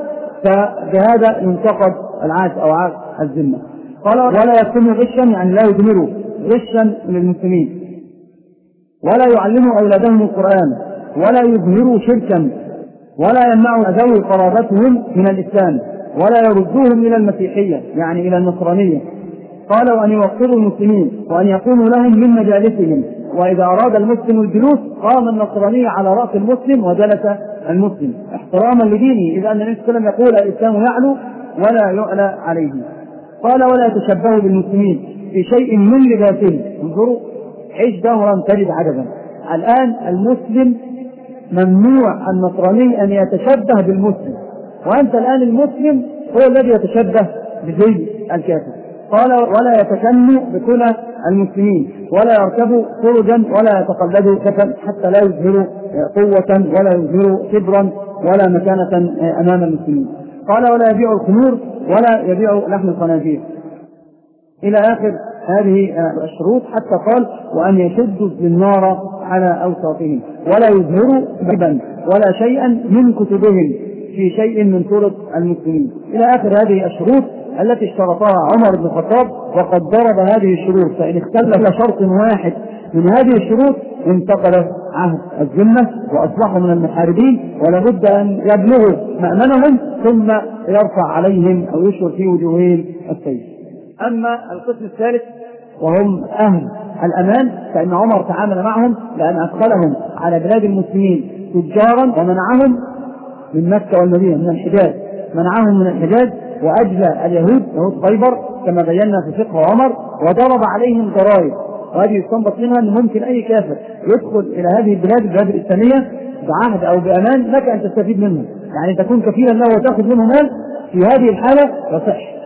فبهذا ينتقد العهد أو عقد الذمة. قال ولا يكتموا غشا، يعني لا يدمروا غشا للمسلمين، ولا يعلموا أولادهم القرآن، ولا يظهروا شركا، ولا يمنعوا ذوي قرابتهم من الإسلام، ولا يردوهم إلى المسيحية يعني إلى النصرانية. قال وأن يوقروا المسلمين وأن يقوموا لهم من مجالسهم، وإذا أراد المسلم الجلوس قام النصراني على رأس المسلم وجلس المسلم احتراما لدينه، إذا أن النبي صلى الله عليه وسلم يقول الإسلام يعلو ولا يعلى عليه. قال ولا يتشبهوا بالمسلمين في شيء من لباسهم. انظروا، عيش دهرا تجد عددا. الآن المسلم ممنوع النصراني أن يتشبه بالمسلم، وأنت الآن المسلم هو الذي يتشبه بزي الكافر. قال ولا يتكنوا بكل المسلمين، ولا يركبوا فرجا، ولا يتقلدوا كفا، حتى لا يظهروا قوة ولا يظهروا كبرا ولا مكانة أمام المسلمين. قال ولا يبيعوا الخمور ولا يبيعوا لحم الخنازير إلى آخر هذه الشروط، حتى قال وأن يشدوا النار على أوساطهم، ولا يظهروا ربا ولا شيئا من كتبهم في شيء من طرق المسلمين إلى آخر هذه الشروط التي اشترطها عمر بن الخطاب. وقد ضرب هذه الشروط، فإن اختلف شرط واحد من هذه الشروط انتقل عهد الذمة وأصبحوا من المحاربين، ولابد أن يبلغوا مأمنهم ثم يرفع عليهم أو يشر في وجوههم السيف. أما القسم الثالث وهم أهل الأمان، فإن عمر تعامل معهم لأن أدخلهم على بلاد المسلمين تجارا ومنعهم من مكة والمدينة من الحجاز، منعهم من الحجاز وأجلى اليهود يهود خيبر كما بينا في فقه عمر، وضرب عليهم ضرائب. وهذه يستنبط منها أن ممكن أي كافر يدخل إلى هذه البلاد البلاد الإسلامية بعهد أو بأمان لك أن تستفيد منه، يعني تكون كفيلا له وتأخذ منه مال، في هذه الحالة يصح.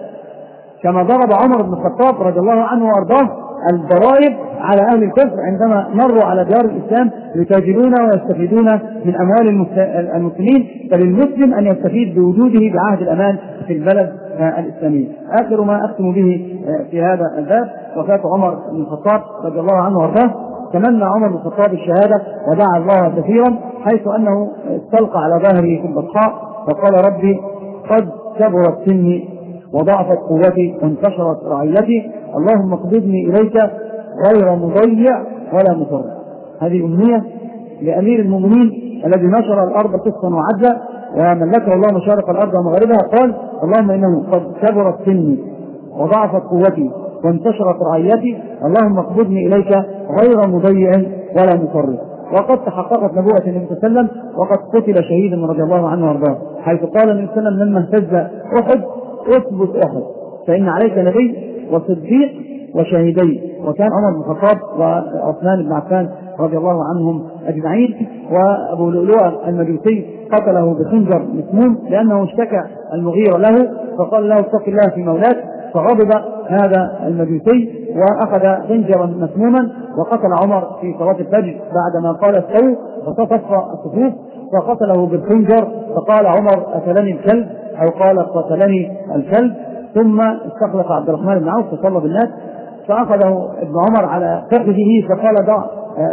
كما ضرب عمر بن الخطاب رضي الله عنه وأرضاه الضرائب على أهل الكفر عندما مروا على ديار الإسلام يتاجرون ويستفيدون من أموال المسلمين، فللمسلم أن يستفيد بوجوده بعهد الأمان في البلد الإسلامي. آخر ما أختم به في هذا الباب وفاة عمر بن الخطاب رضي الله عنه وأرضاه. تمنى عمر بن الخطاب الشهادة ودعا الله كثيرا، حيث أنه استلقى على ظهره في البطحاء وقال ربي قد كبرت سني وضعفت قوتي وانتشرت رعيتي، اللهم اقبضني إليك غير مضيع ولا مفرط. هذه أمنية لأمير المؤمنين الذي نشر الأرض قسطا وعدلا وملكه الله مشارق الأرض ومغربها. قال اللهم إنه قد كبرت سني وضعفت قوتي وانتشرت رعيتي، اللهم اقبضني إليك غير مضيع ولا مفرط. وقد تحققت نبوة النبي صلى الله عليه وسلم وقد قتل شهيدا رضي الله عنه وارضاه، حيث قال النبي صلى الله عليه وسلم لما اهتز أحد اثبت أحد فإن عليك نبي وصديق وشهيدين. وكان عمر بن الخطاب وعثمان بن عفان رضي الله عنهم أجمعين. وأبو لؤلؤة المجوسي قتله بخنجر مسموم لأنه اشتكى المغيرة له فقال له اتق الله في مولاك، فغضب هذا المجوسي وأخذ خنجرا مسموما وقتل عمر في صلاة الفجر بعدما قال استووا فصفف الصفوف فقتله بالخنجر، فقال عمر قتلني الكلب أو قال قتلني الكلب. ثم استخلف عبد الرحمن بن عوف فصلى بالناس فأخذه ابن عمر على فخذه فقال ضع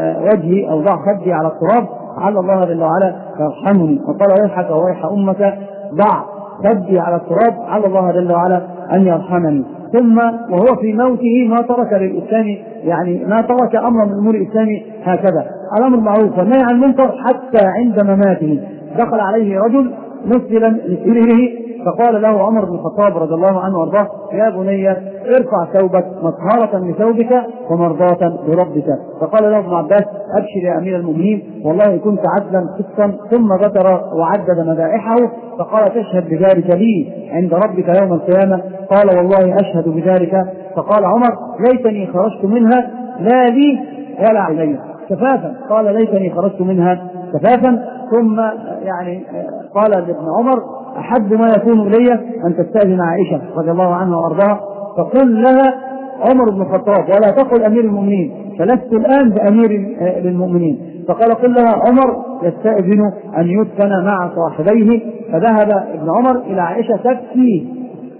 وجهي أو ضع خدي على التراب على الله جل وعلا يرحمني، وقال ويحك وويح أمك ضع خدي على التراب على الله جل وعلا أن يرحمني. ثم وهو في موته ما ترك للإسلام يعني ما ترك أمر من أمور الإسلام هكذا الأمر المعروف والنهي عن المنكر، حتى عند مماته دخل عليه رجل مسلما لسره فقال له عمر بن الخطاب رضي الله عنه وارضاه: يا بني ارفع ثوبك مطهرة لثوبك ومرضاة لربك. فقال له ابن عباس: ابشر يا امير المؤمنين، والله كنت عدلا قسطا. ثم ذكر وعدد مدائحه فقال: تشهد بذلك لي عند ربك يوم القيامة؟ قال: والله اشهد بذلك. فقال عمر: ليتني خرجت منها لا لي ولا علي كفافا. قال: ليتني خرجت منها كفافا. ثم يعني قال لابن عمر: احب ما يكون الي ان تستاذن عائشه رضي الله عنها وارضاها، فقل لها عمر بن الخطاب ولا تقل امير المؤمنين، فلست الان بامير للمؤمنين. فقال: قل لها عمر يستاذن ان يدفن مع صاحبيه. فذهب ابن عمر الى عائشه تبكي،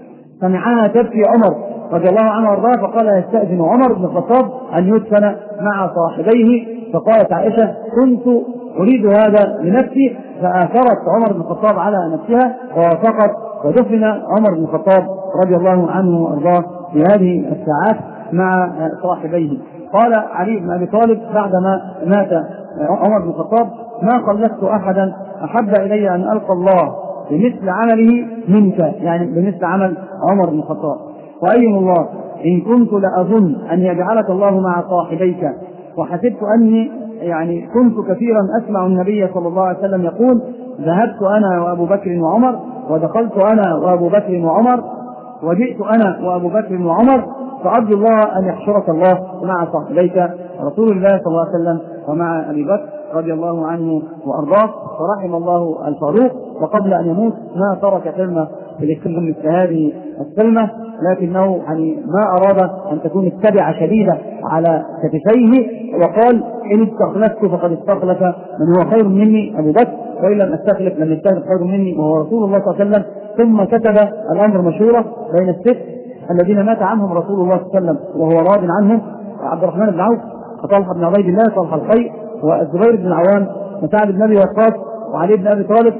سمعها تبكي عمر رضي الله عنه وارضاه، فقال: يستاذن عمر بن الخطاب ان يدفن مع صاحبيه. فقالت عائشه: كنت اريد هذا لنفسي، فاثرت عمر بن الخطاب على نفسها ووافقت، ودفن عمر بن الخطاب رضي الله عنه وارضاه في هذه الساعات مع صاحبيه. قال علي بن ابي طالب بعدما مات عمر بن الخطاب: ما خلفت احدا احب الي ان القى الله بمثل عمله منك، يعني بمثل عمل عمر بن الخطاب. وايم الله ان كنت لاظن ان يجعلك الله مع صاحبيك، وحسبت اني يعني كنت كثيرا اسمع النبي صلى الله عليه وسلم يقول: ذهبت انا وابو بكر وعمر، ودخلت انا وابو بكر وعمر، وجئت انا وابو بكر وعمر، فارجو الله ان يحشرك الله مع صاحبيك رسول الله صلى الله عليه وسلم ومع ابي بكر رضي الله عنه وارضاه. فرحم الله الفاروق، وقبل ان يموت ما ترك كلمه بالاكرام مثل هذه الكلمه، لكنه يعني ما اراد ان تكون التبعه شديده على كتفيه، وقال: ان استخلفت فقد استخلف من هو خير مني ابو بكر، وان لم استخلف لم يستخلف خير مني وهو رسول الله صلى الله عليه وسلم. ثم كتب الامر مشوره بين الست الذين مات عنهم رسول الله صلى الله عليه وسلم وهو راض عنهم: عبد الرحمن بن عوف، وطلحه بن عبيد الله طلحه الخير، والزبير بن العوام، وسعد بن ابي وقاص، وعلي بن ابي طالب،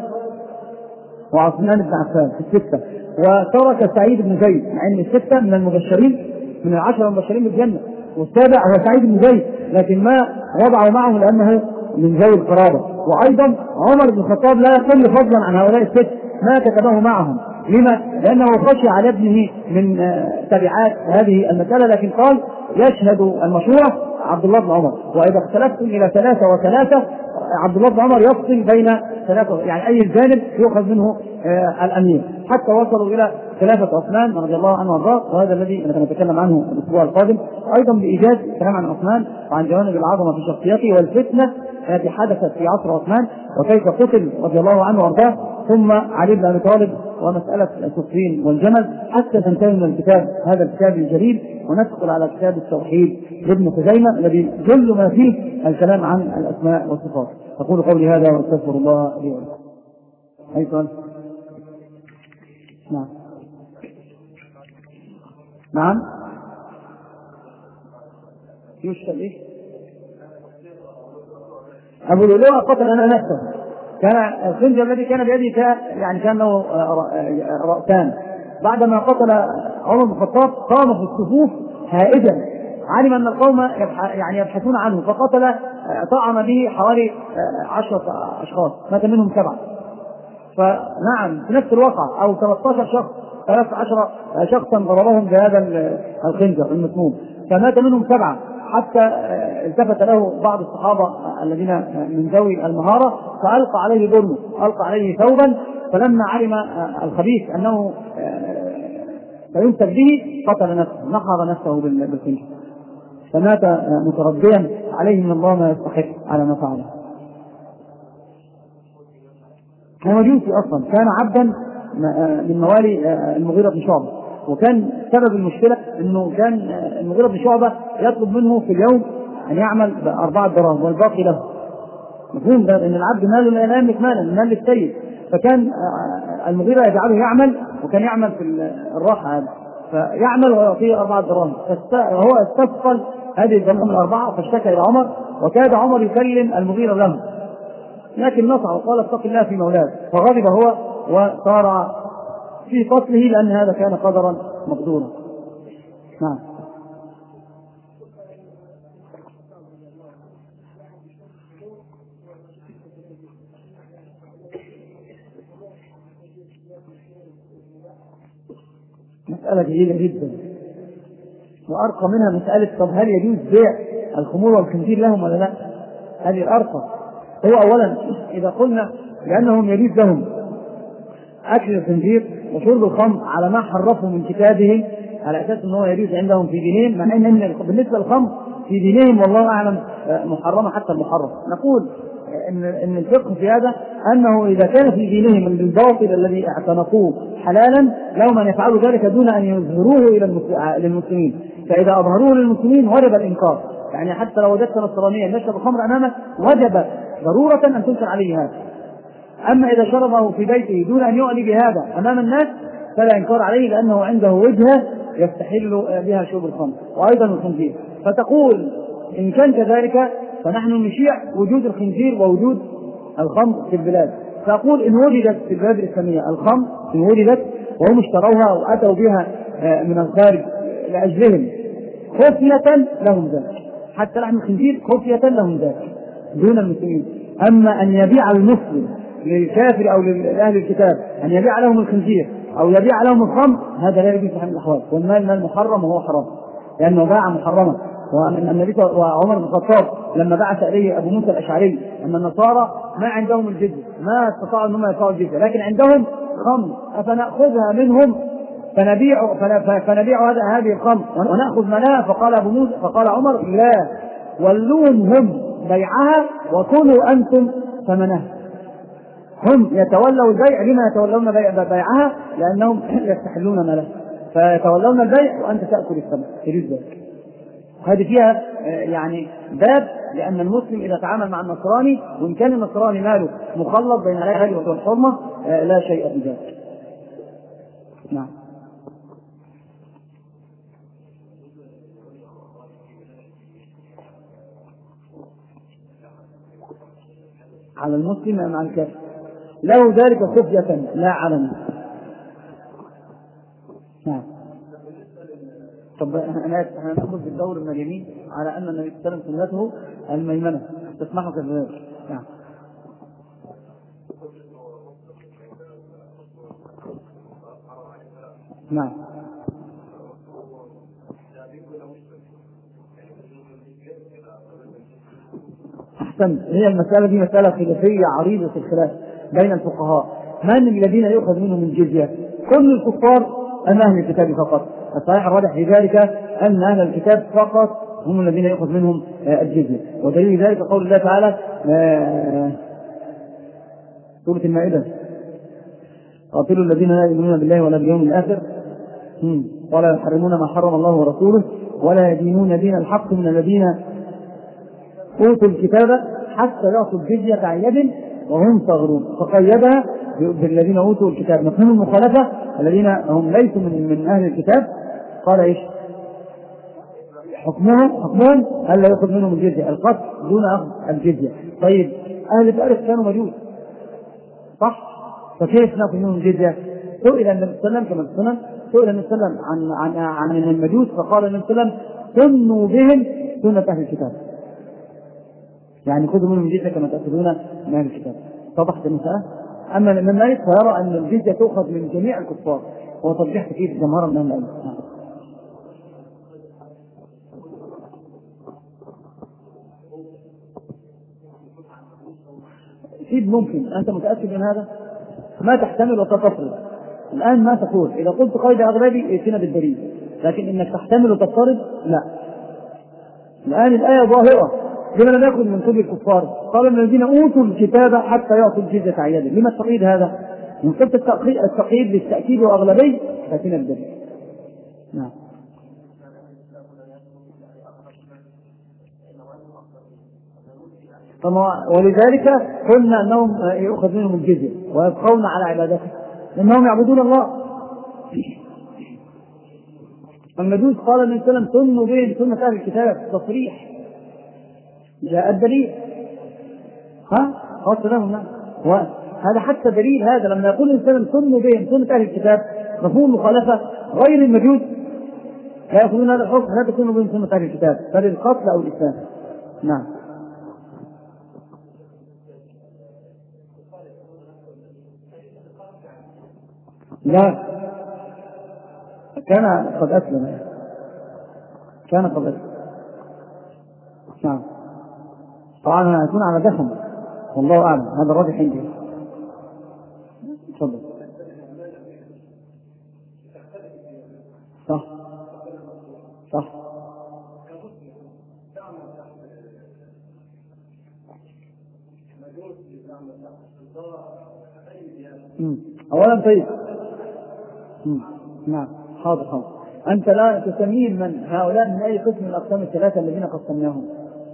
وعثمان بن عفان، السته. وترك سعيد بن زيد، مع ان السته من المبشرين من العشره المبشرين بالجنه، والسابع هو سعيد بن زيد، لكن ما وضعوا معه لانه من ذوي القرابه. وايضا عمر بن الخطاب لا يقل فضلا عن هؤلاء الست ما كتبه معهم. لما؟ لانه خشي على ابنه من تبعات هذه المساله، لكن قال: يشهد المشوره عبد الله بن عمر، واذا اختلفتم الى ثلاثه وثلاثه عبد الله بن عمر يفصل بين ثلاثه، يعني اي جانب يؤخذ منه آه الامير، حتى وصلوا الى خلافه عثمان رضي الله عنه وارضاه، وهذا الذي نتكلم عنه الاسبوع القادم، ايضا بايجاز الكلام عن عثمان وعن جوانب العظمه في شخصيته والفتنه التي حدثت في عصر عثمان وكيف قتل رضي الله عنه وارضاه، ثم علي بن ابي طالب ومساله الصفين والجمل، حتى تنتهي من الكتاب هذا الكتاب الجليل وندخل على كتاب التوحيد لابن خزيمه الذي جل ما فيه الكلام عن الاسماء والصفات. اقول قولي هذا واستغفر الله لي ولكم. اي سؤال؟ نعم نعم يشتغل ايه؟ ابو لؤلؤه قتل انا نفسه، كان الخنجر الذي كان بيده يعني كان له رأسان. بعدما قتل عمر بن الخطاب قام في الصفوف هائجا، علم ان القوم يعني يبحثون عنه، فقتل طعن به حوالي عشرة اشخاص، مات منهم سبعه. فنعم في نفس الواقع او ثلاثة عشر شخص، ثلاثة عشر شخصا ضربهم بهذا الخنجر المسموم، فمات منهم سبعه، حتى التفت له بعض الصحابه الذين من ذوي المهاره فالقى عليه برمه، القى عليه ثوبا، فلما علم الخبيث انه سيمسك به قتل نفسه، نحر نفسه بالخنجر، فمات مترديا عليه من الله ما يستحق على ما فعله. هو مجوسي اصلا، كان عبدا من موالي المغيرة بن شعبة، وكان سبب المشكلة انه كان المغيرة بن شعبة يطلب منه في اليوم ان يعمل باربعة دراهم والباقي له. مفهوم ده ان العبد ماله لا يملك مالا، المال للسيد، فكان المغيرة يجعله يعمل، وكان يعمل في الراحة هذا، فيعمل ويعطيه أربعة دراهم، فهو استثقل هذه الدراهم الأربعة فاشتكى إلى عمر، وكاد عمر يسلم المغيرة له، لكن نصح وقال: اتق الله في مولاك، فغضب هو وصار في قتله لأن هذا كان قدرا مقدورا. نعم مسألة جيدة جدا، وأرقى منها مسألة طب هل يجوز بيع الخمور والخنزير لهم ولا لا؟ هذه الأرقى. هو أولا إذا قلنا لأنهم يجوز لهم أكل الخنزير وشرب الخمر على ما حرفوا من كتابه على أساس أنه يجوز عندهم في دينهم، مع أن بالنسبة للخمر في دينهم والله أعلم محرمة حتى المحرم. نقول إن إن الفقه في هذا أنه إذا كان في دينهم الباطل الذي اعتنقوه حلالا لهم أن يفعلوا ذلك دون أن يظهروه إلى للمسلمين، فإذا أظهروه للمسلمين وجب الإنكار. يعني حتى لو وجدت نصرانيا يشرب الخمر أمامك وجب ضرورة أن تنكر عليه هذا. أما إذا شربه في بيته دون أن يعلي بهذا أمام الناس فلا إنكار عليه، لأنه عنده وجهة يستحل بها شرب الخمر وأيضا الخنزير. فتقول إن كان كذلك فنحن نشيع وجود الخنزير ووجود الخمر في البلاد. فأقول إن وجدت في البلاد الإسلامية الخمر إن وجدت وهم اشتروها وأتوا بها من الخارج لأجلهم خفية لهم ذلك، حتى لحم الخنزير خفية لهم ذلك دون المسلمين. أما أن يبيع المسلم للكافر أو لأهل الكتاب أن يبيع لهم الخنزير أو يبيع لهم الخمر هذا لا يجوز في حال الأحوال، والمال مال محرم وهو حرام لأنه باع محرما. والنبي وعمر بن الخطاب لما بعث إليه أبو موسى الأشعري أن النصارى ما عندهم الجزية، ما استطاعوا أنهم يدفعوا الجزية، لكن عندهم خمر أفنأخذها منهم فنبيع فنبيع هذا هذه الخمر ونأخذ منها؟ فقال أبو موسى فقال عمر لا، ولوهم هم بيعها وكلوا أنتم ثمنها. هم يتولوا البيع. لما يتولون بيع بيعها؟ لأنهم يستحلون مالها، فيتولون البيع وأنت تأكل الثمن. يجوز ذلك. هذه فيها يعني باب، لأن المسلم إذا تعامل مع النصراني وإن كان النصراني ماله مخلط بين الغالي والحرمة لا شيء في ذلك. نعم. على المسلم أم على الكافر؟ له ذلك خفية لا علنا. نعم. طب أنا نأخذ بالدور من اليمين على أن النبي صلى الله عليه وسلم سنته الميمنة، تسمحوا كذلك. نعم. نعم. أحسنت. هي المسألة دي مسألة خلافية عريضة الخلاف بين الفقهاء. من الذين يؤخذ منهم الجزية؟ كل الكفار أم أهل الكتاب فقط؟ الصحيح الراجح في ذلك أن أهل الكتاب فقط هم الذين يؤخذ منهم الجزية. ودليل ذلك قول الله تعالى سورة المائدة قاتلوا الذين لا يؤمنون بالله ولا باليوم الآخر ولا يحرمون ما حرم الله ورسوله ولا يدينون دين الحق من الذين أوتوا الكتاب حتى يعطوا الجزية عن يد وهم صغرون. فقيدها بالذين أوتوا الكتاب. مفهوم المخالفة الذين هم ليسوا من, من أهل الكتاب قال إيش حكمهم حكمهم ألا يأخذ منهم الجزية، القتل دون أخذ الجزية. طيب أهل فارس كانوا مجوس صح؟ فكيف نأخذ منهم الجزية؟ سئل النبي صلى الله عليه وسلم كما السنن سئل النبي صلى الله عليه وسلم عن, عن, عن المجوس فقال النبي صلى الله عليه وسلم سنوا بهم سنة أهل الكتاب، يعني خذوا منهم الجزية كما تأخذون من أهل الكتاب. طبعت المسألة. أما من مالك فيرى أن الجزية تؤخذ من جميع الكفار، وهو ترجيح كثير جمهورا من أهل العلم. أكيد ممكن. أنت متأكد من هذا؟ ما تحتمل وتفرض. الآن ما تقول إذا قلت قيد أغلبي ائتنا بالدليل، لكن إنك تحتمل وتفترض لا. الآن الآية ظاهرة لما لم يكن من كل الكفار قال الذين أوتوا الكتاب حتى يعطوا الجزية عن يد. لما التقييد هذا؟ من قبل التقييد للتأكيد وأغلبي ائتنا بالدليل. نعم. ولذلك قلنا أنهم يؤخذ منهم الجزية ويبقون على عبادته لأنهم يعبدون الله. المجوس قال النبي صلى الله عليه وسلم سنوا بهم سنة أهل الكتاب تصريح جاء الدليل ها خاص لهم. وهذا حتى دليل هذا لما يقول النبي صلى الله عليه وسلم سنوا بهم سنة أهل الكتاب مفهوم مخالفة. غير المجوس لا يأخذون هذا الحكم لا تكونوا بهم سنة أهل الكتاب بل القتل أو الإسلام. نعم. لا كان قد أسلم، كان قد أسلم. نعم طبعا أنا أكون على دخم والله أعلم، هذا الراجح عندي. تفضل. صح صح. أولا طيب. نعم حاضر حاضر. أنت لا تسمين من هؤلاء من أي قسم من الأقسام الثلاثة الذين قسمناهم؟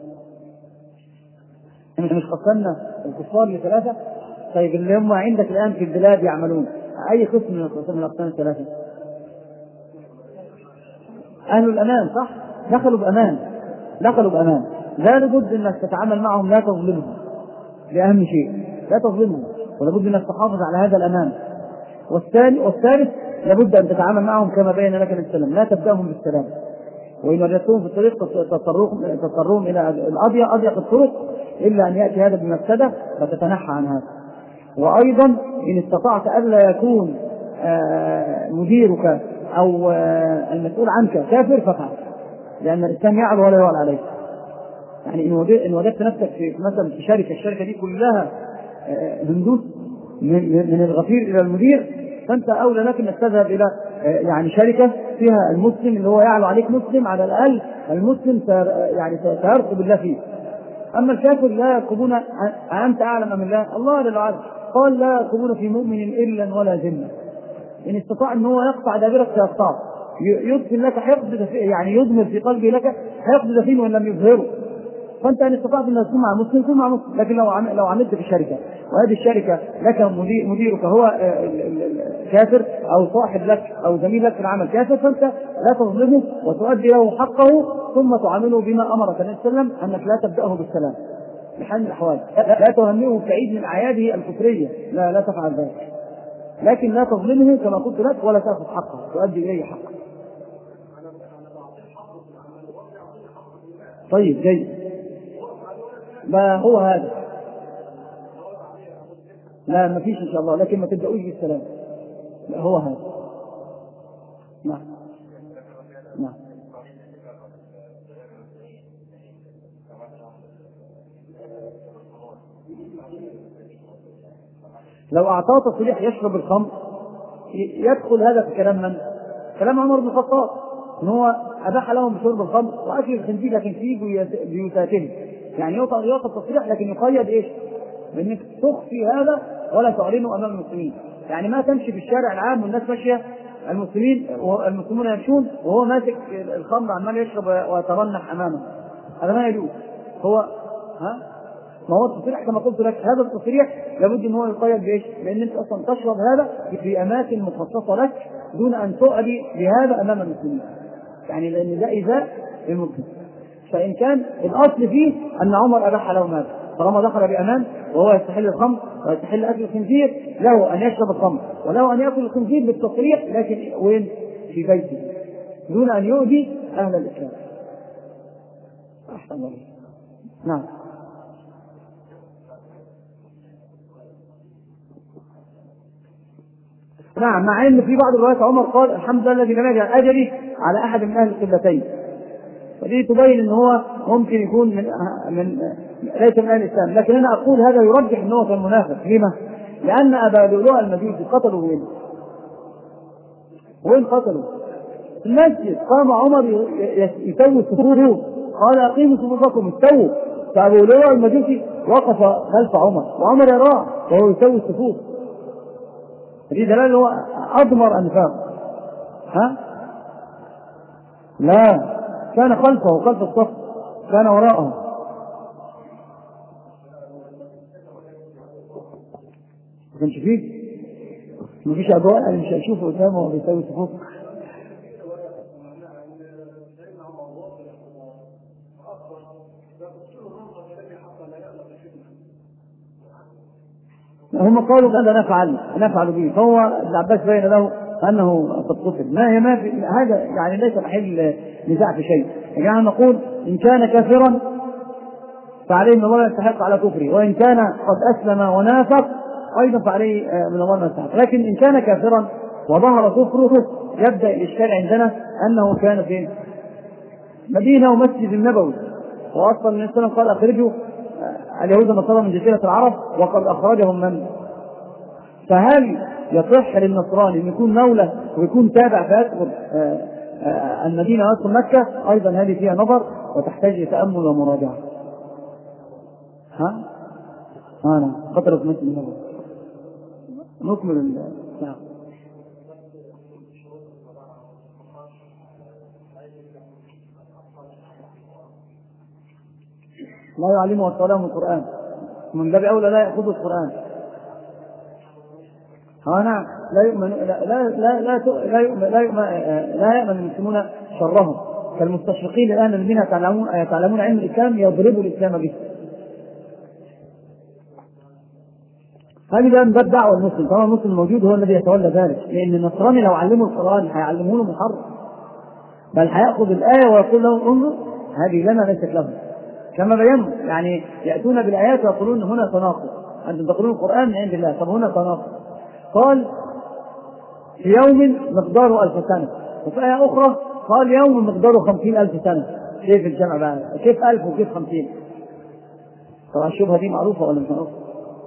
مش قسمنا الكفار لثلاثة؟ طيب اللي هم عندك الآن في البلاد يعملون أي قسم من الأقسام الثلاثة؟ أهل الأمان صح؟ دخلوا بأمان، دخلوا بأمان، لا لابد أنك تتعامل معهم، لا تظلمهم، لأهم شيء لا تظلمهم، ولابد أنك تحافظ على هذا الأمان. والثاني والثالث لابد أن تتعامل معهم كما بين لك السلام، لا تبدأهم بالسلام، وإن وجدتهم في الطريق تضطرون إلى الأضيق أضيق الطرق إلا أن يأتي هذا بمفسدة فتتنحى عن هذا. وأيضا إن استطعت ألا يكون مديرك أو المسؤول عنك كافر فافعل، لأن الإسلام يعلو ولا يعلى عليه. يعني إن وجدت نفسك في مثلا في شركة، الشركة دي كلها هندوس من الغفير إلى المدير، فأنت أولى لك أن تذهب إلى يعني شركة فيها المسلم اللي هو يعلو عليك مسلم، على الأقل المسلم يعني سيرقب الله فيه. أما الكافر لا يرقبون، أنت أعلم أم الله؟ الله لا يعلم. قال لا يرقبون في مؤمن إلا ولا ذمة. إن استطاع أن هو يقطع دابرك سيقطعه، يدخل لك حقد يعني يضمر في قلبه لك حقد دفين وإن لم يظهره. فأنت إن استطعت أن تكون مع مسلم كن مع مسلم. لكن لو لو عملت في الشركة وهذه الشركة لك مدير مديرك هو كافر أو صاحب لك أو زميل لك في العمل كافر، فأنت لا تظلمه وتؤدي له حقه، ثم تعامله بما أمرك النبي صلى الله عليه وسلم أنك لا تبدأه بالسلام بحال الأحوال، لا تهنئه في عيد من أعياده الكفرية، لا لا تفعل ذلك، لكن لا تظلمه كما قلت لك ولا تأخذ حقه، تؤدي إليه حقه. طيب جيد، ما هو هذا؟ لا ما فيش إن شاء الله، لكن ما تبدأوش بالسلام، لا هو هذا. نعم نعم. لو أعطاه تصريح يشرب الخمر يدخل هذا في كلام من؟ كلام عمر بن الخطاب، إن هو أباح لهم شرب الخمر وأكل الخنزير، لكن في بيوتاتهم، يعني يعطى يعطى تصريح لكن يقيد إيش؟ بأنك تخفي هذا ولا تعلنه أمام المسلمين. يعني ما تمشي في الشارع العام والناس ماشية، المسلمين والمسلمون يمشون وهو ماسك الخمر عمال يشرب ويترنح أمامه، هذا ما يجوز. هو ها ما هو التصريح كما قلت لك، هذا التصريح لابد ان هو يقيد بايش؟ لان انت اصلا تشرب هذا في اماكن مخصصه لك دون ان تؤدي بهذا امام المسلمين، يعني لان ده ايذاء للمسلم. فان كان الاصل فيه ان عمر اباح لهم هذا، طالما دخل بامان وهو يستحل الخمر ويستحل اكل الخنزير، له ان يشرب الخمر وله ان ياكل الخنزير بالتصريح، لكن وين؟ في بيته دون ان يؤذي اهل الاسلام. احسن الله. نعم. نعم، مع ان في بعض الروايات عمر قال الحمد لله الذي لم يجعل اجلي على احد من اهل القبلتين، فدي تبين ان هو ممكن يكون من, من ليس من اهل الاسلام. لكن انا اقول هذا يرجح ان هو كان منافق. لما؟ لان ابا لؤلؤ المجوسي قتلوا وين؟ وين قتلوا؟ في المسجد. قام عمر يسوي صفوفه، قال اقيموا صفوفكم استووا، فابو لؤلؤ المجوسي وقف خلف عمر وعمر يراه وهو يسوي الصفوف، دي دلالة هو أضمر أنفاق. ها؟ لا، كان خلفه خلف الصف، كان وراءه. ما كانش فيه؟ ما فيش أضواء يعني مش هشوفه قدامه وهو بيسوي صفوف؟ هم قالوا هذا نفعل نفعل به، فهو ابن عباس بين له أنه قد قتل. ما هي ما في هذا يعني ليس محل نزاع في شيء. يعني نقول إن كان كافرا فعليه من الله يستحق على كفره، وإن كان قد أسلم ونافق أيضا فعليه من الله يستحق. لكن إن كان كافرا وظهر كفره يبدأ الإشكال عندنا أنه كان في مدينة ومسجد النبوي، وأصلا النبي صلى الله عليه وسلم قال أخرجوا اليهود والنصارى من جزيرة العرب وقد أخرجهم من. فهل يصح للنصراني أن يكون مولى ويكون تابع فيدخل المدينة ويدخل مكة؟ أيضا هذه فيها نظر وتحتاج لتأمل ومراجعة. ها؟ أنا قطرة مسجد النبوي نكمل ال نعم. لا يعلمه الصلاة من القرآن، من باب أولى لا يأخذ القرآن. ها نعم، لا يؤمن لا لا لا لا لا يؤمن لا يؤمن لا يأمن المسلمون شرهم كالمستشرقين الآن الذين يتعلمون يتعلمون علم الإسلام يضربوا الإسلام به. هذه بقى من باب دعوة المسلم، طبعا المسلم الموجود هو الذي يتولى ذلك، لأن النصراني لو علموا القرآن هيعلمونه محرم، بل هيأخذ الآية ويقول له انظر هذه لنا ليست لهم، كما بينوا يعني يأتون بالآيات ويقولون هنا تناقض، أنتم تقولون القرآن من عند الله، طب هنا تناقض. قال في يوم مقداره ألف سنة، وفي آية أخرى قال يوم مقداره خمسين ألف سنة. كيف الجمع بقى؟ كيف ألف وكيف خمسين؟ طبعا الشبهة دي معروفة ولا مش معروفة؟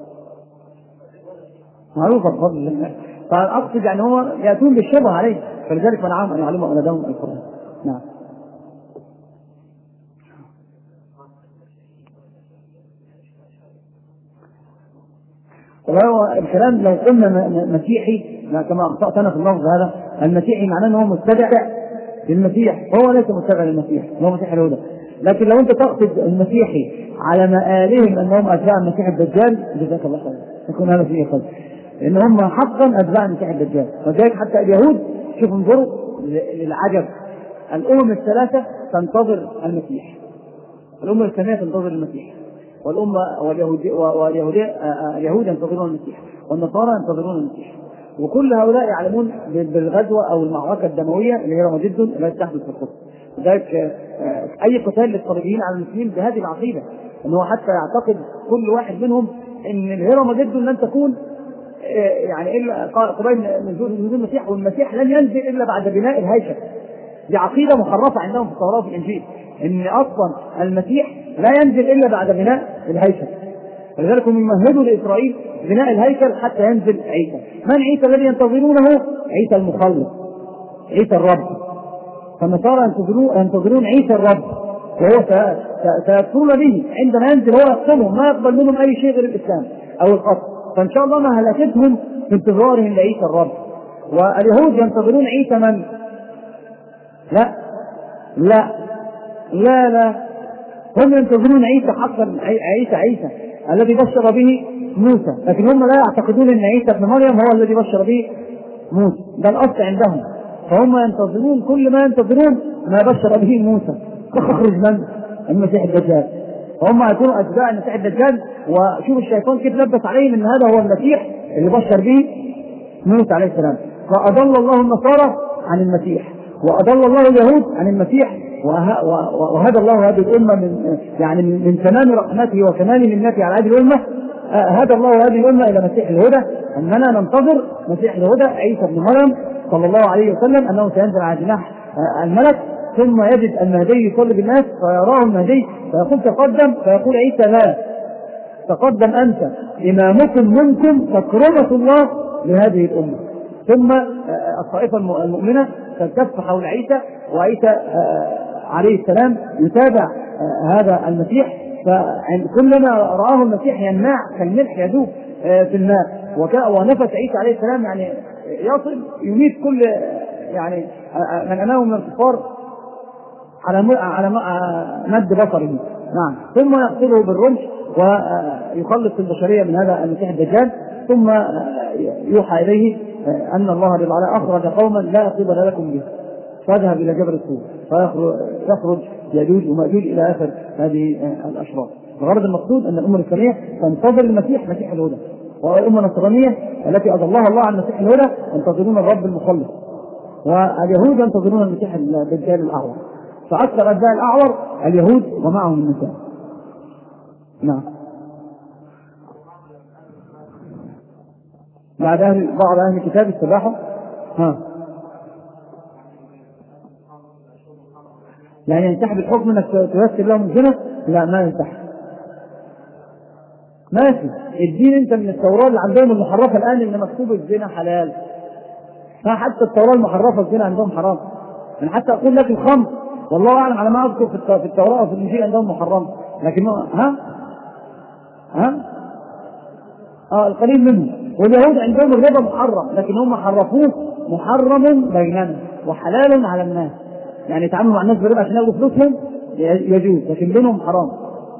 معروفة بفضل الله. فأقصد يعني هو يأتون بالشبهة عليه، فلذلك منعهم أن يعلموا أولادهم القرآن. نعم. الكلام لو قلنا مسيحي كما أخطأتنا في اللفظ هذا، المسيحي معناه أنه متبع للمسيح، هو ليس متبع للمسيح، هو مسيح الهدى. لكن لو أنت تقصد المسيحي على مآلهم أنهم أتباع المسيح الدجال، جزاك الله خير، يكون هذا فيه خير، لأن هم حقا أتباع المسيح الدجال. فذلك حتى اليهود شوفوا انظروا للعجب، الأمم الثلاثة تنتظر المسيح، الأمة الثانية تنتظر المسيح، والأمة واليهود واليهود ينتظرون المسيح، والنصارى ينتظرون المسيح، وكل هؤلاء يعلمون بالغزوة أو المعركة الدموية اللي هي رمجد التي تحدث في القدس. لذلك أي قتال للصليبيين على المسلمين بهذه العقيدة، أنه حتى يعتقد كل واحد منهم أن الهرمجد لن تكون يعني إلا قبيل نزول المسيح، والمسيح لن ينزل إلا بعد بناء الهيكل. دي عقيدة محرفة عندهم في التوراة وفي الإنجيل، إن أصلا المسيح لا ينزل إلا بعد بناء الهيكل. لذلك هم يمهدوا لإسرائيل بناء الهيكل حتى ينزل عيسى. من عيسى الذي ينتظرونه؟ عيسى المخلص، عيسى الرب. فالنصارى ينتظرون ينتظرون عيسى الرب، وهو سيكفرون به عندما ينزل، هو يقتلهم، ما يقبل منهم أي شيء غير الإسلام أو القتل. فإن شاء الله ما هلكتهم في انتظارهم لعيسى الرب. واليهود ينتظرون عيسى من؟ لا لا لا لا هم ينتظرون عيسى حقا، عيسى عيسى الذي بشر به موسى، لكن هم لا يعتقدون ان عيسى ابن مريم هو الذي بشر به موسى، ده الاصل عندهم. فهم ينتظرون كل ما ينتظرون ما بشر به موسى، تخرج من المسيح الدجال. فهم يكونوا اتباع المسيح الدجال، وشوف الشيطان كيف لبس عليهم ان هذا هو المسيح اللي بشر به موسى عليه السلام. فاضل الله النصارى عن المسيح، وأضل الله اليهود عن المسيح، وهدى الله هذه الأمة من يعني من تمام رحمته وكمال منته على هذه الأمة. هدى الله هذه الأمة إلى مسيح الهدى، أننا ننتظر مسيح الهدى عيسى بن مريم صلى الله عليه وسلم، أنه سينزل على جناح الملك، ثم يجد المهدي يصلي بالناس فيراه المهدي فيقول تقدم، فيقول عيسى لا تقدم أنت، إمامكم منكم تكرمة الله لهذه الأمة. ثم الطائفة المؤمنة تلتف حول عيسى، وعيسى عليه السلام يتابع هذا المسيح، فكلما رآه المسيح ينمع كالملح يذوب في الماء، ونفس عيسى عليه السلام يعني يصل يميت كل يعني من أمامه من الكفار على على مد بصره. نعم. ثم يقتله بالرمح ويخلص البشرية من هذا المسيح الدجال، ثم يوحى إليه أن الله جل وعلا أخرج قوما لا قبل لكم به، فاذهب إلى جبل الطور فيخرج يأجوج ومأجوج إلى آخر هذه الأشراط. الغرض المقصود أن الأمة الإسلامية تنتظر المسيح مسيح الهدى، والأمة النصرانية التي أضلها الله عن مسيح الهدى ينتظرون الرب المخلص، واليهود ينتظرون المسيح الدجال الأعور. فأكثر أتباع الأعور اليهود ومعهم النساء. نعم. بعد أهل بعض أهل الكتاب السباحة ها يعني ينسحب الحكم انك تيسر لهم الزنا؟ لا ما ينسحب. ماشي، الدين انت من التوراة اللي عندهم المحرفة الان ان مكتوب الزنا حلال، فحتى التوراة المحرفة الزنا عندهم حرام. انا حتى اقول لك الخمر والله اعلم على ما اذكر في التوراة وفي الانجيل عندهم محرم، لكن ها ها اه القليل منهم. واليهود عندهم الربا محرم لكن هم حرفوه محرم بيننا وحلال على الناس، يعني يتعاملوا مع الناس بالربا عشان ياخدوا فلوسهم يجوز، لكن بينهم حرام.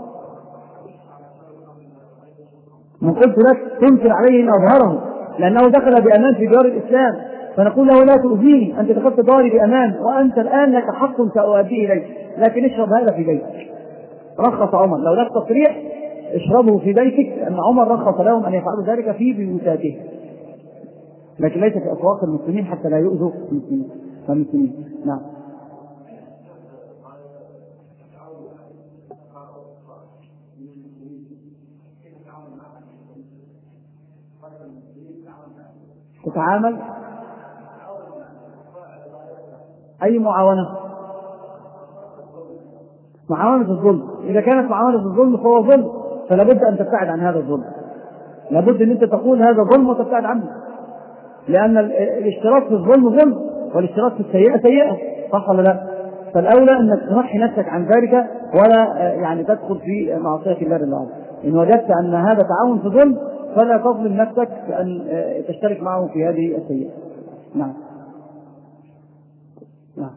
من قلت لك تنكر عليه ان اظهره لانه دخل بامان في ديار الاسلام، فنقول له لا تؤذيني، انت دخلت داري بامان وانت الان لك حق ساؤديه اليك، لكن اشرب هذا في بيتك. رخص عمر، لو ده التصريح اشربه في بيتك، لان عمر رخص لهم ان يفعلوا ذلك في بيوتاتهم، لكن ليس في اسواق المسلمين حتى لا يؤذوا المسلمين. نعم. تتعامل أي معاونة؟ معاونة الظلم، إذا كانت معاونة الظلم فهو ظلم، فلا بد أن تبتعد عن هذا الظلم، لا بد أن أنت تقول هذا ظلم وتبتعد عنه، لأن الاشتراك في الظلم ظلم والاشتراك في السيئة سيئة، صح ولا لا؟ فالأولى أنك تنحي نفسك عن ذلك ولا يعني تدخل في معصية الله بالله. إن وجدت أن هذا تعاون في ظلم فلا تظلم نفسك بأن تشترك معه في هذه السيئة. نعم. نعم.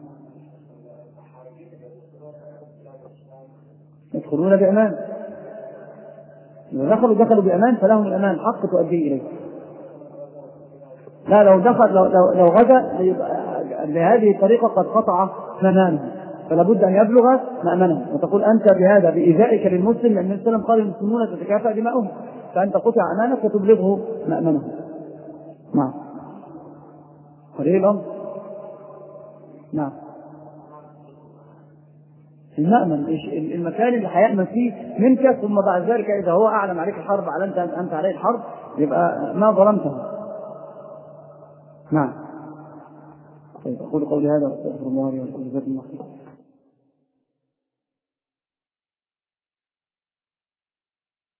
يدخلون بأمان، إذا دخلوا دخلوا بأمان فلهم الأمان حق تؤدي إليه. لا لو دخل لو لو, لو غدا بهذه الطريقة قد قطع مأمنه، فلا بد أن يبلغ مأمنه، وتقول أنت بهذا بإيذائك للمسلم، لأن السلام قال المسلمون تتكافأ دماؤهم، فأنت قطع أمانك وتبلغه مأمنه. نعم. قليل الأمر. نعم. المأمن المكان اللي هيأمن فيه منك، ثم بعد ذلك إذا هو أعلم عليك الحرب على أنت أنت عليه الحرب يبقى ما ظلمته. نعم. طيب أقول قولي هذا وأستغفر الله لي ولكم.